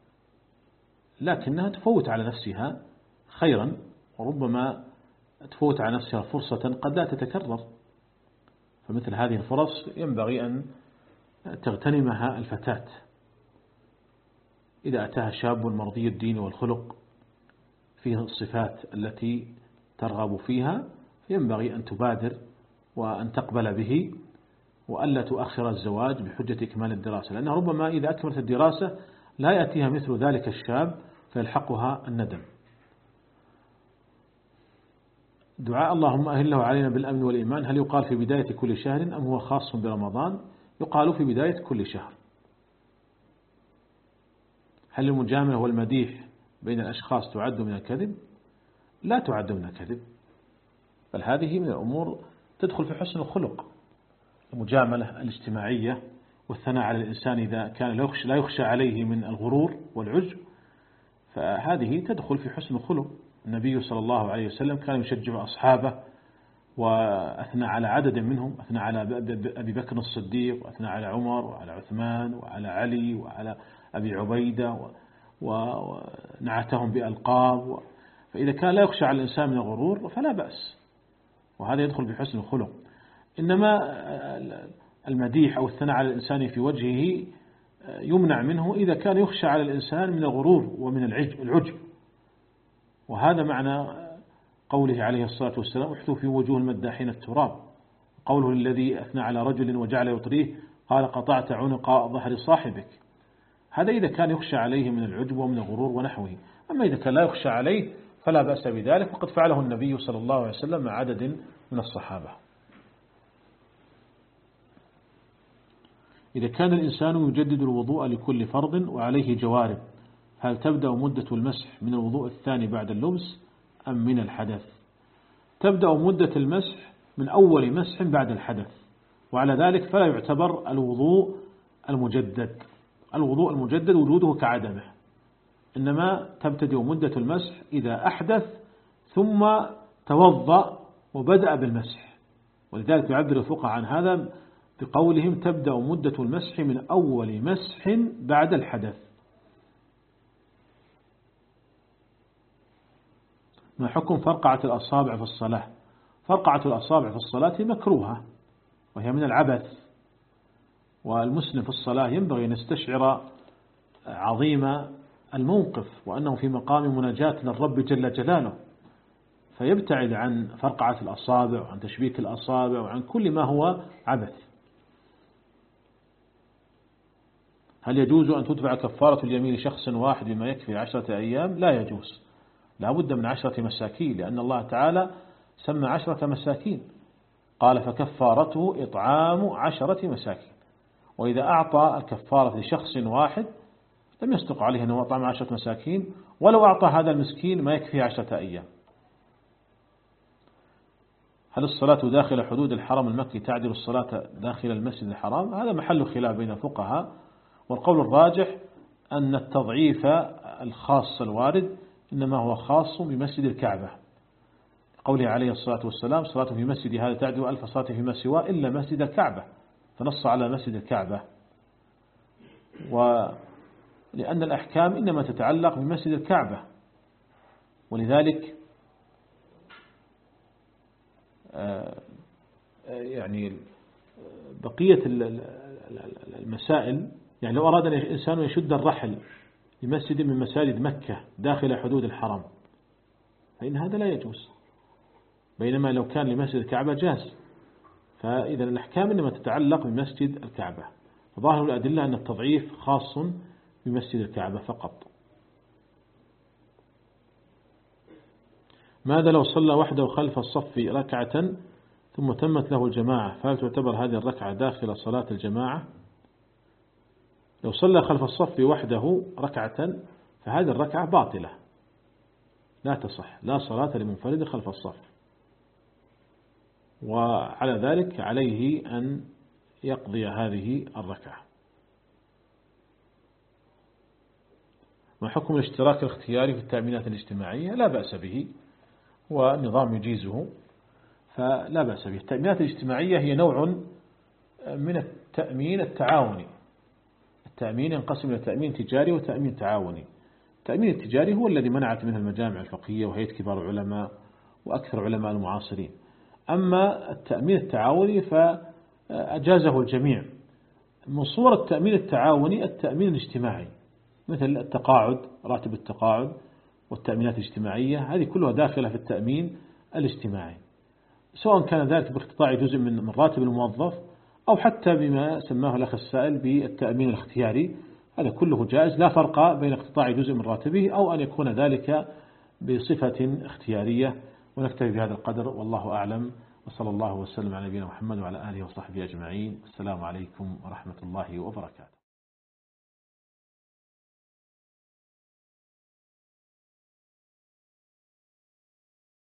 لكنها تفوت على نفسها خيرا، وربما تفوت على نفسها فرصة قد لا تتكرر، فمثل هذه الفرص ينبغي أن تغتنمها الفتاة. إذا أتاها شاب مرضي الدين والخلق فيه الصفات التي ترغب فيها ينبغي أن تبادر وأن تقبل به، وألا تؤخر الزواج بحجة إكمال الدراسة، لأنه ربما إذا أكملت الدراسة لا يأتيها مثل ذلك الشاب فيلحقها الندم. دعاء اللهم أهله علينا بالأمن والإيمان هل يقال في بداية كل شهر أم هو خاص برمضان؟ يقال في بداية كل شهر. هل المجاملة والمديح بين الأشخاص تعد من الكذب؟ لا تعد من الكذب، بل هذه من الأمور تدخل في حسن الخلق. المجاملة الاجتماعية والثناء على الإنسان إذا كان لا يخشى عليه من الغرور والعجب، فهذه تدخل في حسن الخلق. النبي صلى الله عليه وسلم كان يشجع أصحابه وأثنى على عدد منهم، أثنى على أبي بكر الصديق، وأثنى على عمر وعلى عثمان وعلى علي وعلى أبي عبيدة، ونعتهم بألقاب. فإذا كان لا يخشى على الإنسان من الغرور فلا بأس، وهذا يدخل بحسن الخلق. إنما المديح أو الثناء على الإنسان في وجهه يمنع منه إذا كان يخشى على الإنسان من الغرور ومن العجب، وهذا معنى قوله عليه الصلاة والسلام احثوا في وجوه المداحين التراب. قوله الذي أثنى على رجل وجعل يطريه قال قطعت عنق ظهر صاحبك. هذا إذا كان يخشى عليه من العجب ومن الغرور ونحوه. أما إذا كان لا يخشى عليه فلا بأس بذلك، وقد فعله النبي صلى الله عليه وسلم مع عدد من الصحابة. إذا كان الإنسان يجدد الوضوء لكل فرض وعليه جوارب هل تبدأ مدة المسح من الوضوء الثاني بعد اللبس أم من الحدث؟ تبدأ مدة المسح من أول مسح بعد الحدث، وعلى ذلك فلا يعتبر الوضوء المجدد الوضوء المجدد وجوده كعدمه، إنما تبتدئ مدة المسح إذا أحدث ثم توضأ وبدأ بالمسح. ولذلك يعبر الفقهاء عن هذا بقولهم تبدأ مدة المسح من أول مسح بعد الحدث. ما حكم فرقعة الأصابع في الصلاة؟ فرقعة الأصابع في الصلاة مكروهة وهي من العبث، والمسلم في الصلاة ينبغي أن يستشعر عظيم الموقف وأنه في مقام مناجاة للرب جل جلاله، فيبتعد عن فرقعة الأصابع وعن تشبيك الأصابع وعن كل ما هو عبث. هل يجوز أن تدفع كفارة اليمين لشخص واحد بما يكفي عشرة أيام؟ لا يجوز، لا بد من عشرة مساكين، لأن الله تعالى سمى عشرة مساكين، قال فكفارته إطعام عشرة مساكين. وإذا أعطى الكفارة لشخص واحد لم يصدق عليه أنه أطعم عشرة مساكين، ولو أعطى هذا المسكين ما يكفي عشرة أيام. هل الصلاة داخل حدود الحرم المكي تعدل الصلاة داخل المسجد الحرام؟ هذا محل خلاف بين الفقهاء، والقول الراجح أن التضعيف الخاص الوارد إنما هو خاص بمسجد الكعبة، قوله عليه الصلاة والسلام صلاة في مسجد هذا تعدل ألف صلاة فيما سواه إلا مسجد الكعبة، فنص على مسجد الكعبة. ولأن الأحكام إنما تتعلق بمسجد الكعبة، ولذلك يعني بقية المسائل، يعني لو أراد الإنسان يشد الرحل لمسجد من مساجد مكة داخل حدود الحرم فإن هذا لا يجوز، بينما لو كان لمسجد الكعبة جاز. فإذا الأحكام إنما تتعلق بمسجد الكعبة، فظاهر الأدلة أن التضعيف خاص بمسجد الكعبة فقط. ماذا لو صلى وحده خلف الصف ركعة ثم تمت له الجماعة، فهل تعتبر هذه الركعة داخل صلاة الجماعة؟ لو صلى خلف الصف وحده ركعة فهذه الركعة باطلة لا تصح، لا صلاة لمنفرد خلف الصف، وعلى ذلك عليه أن يقضي هذه الركعة. ما حكم الاشتراك الاختياري في التأمينات الاجتماعية؟ لا بأس به، والنظام يجيزه فلا بأس به. التأمينات الاجتماعية هي نوع من التأمين التعاوني. التأمين ينقسم إلى تأمين تجاري وتأمين تعاوني. التأمين التجاري هو الذي منعت منه المجامع الفقهية وهيئة كبار العلماء وأكثر علماء المعاصرين. أما التأمين التعاوني فأجازه الجميع. من صور التأمين التعاوني التأمين الاجتماعي، مثل التقاعد، راتب التقاعد والتأمينات الاجتماعية، هذه كلها داخلة في التأمين الاجتماعي، سواء كان ذلك باقتطاع جزء من راتب الموظف أو حتى بما سماه الأخ السائل بالتأمين الاختياري، هذا كله جائز، لا فرق بين اقتطاع جزء من راتبه أو أن يكون ذلك بصفة اختيارية. ونكتفي بهذا القدر والله أعلم، وصلى الله وسلم على نبينا محمد وعلى آله وصحبه أجمعين. السلام عليكم ورحمة الله وبركاته.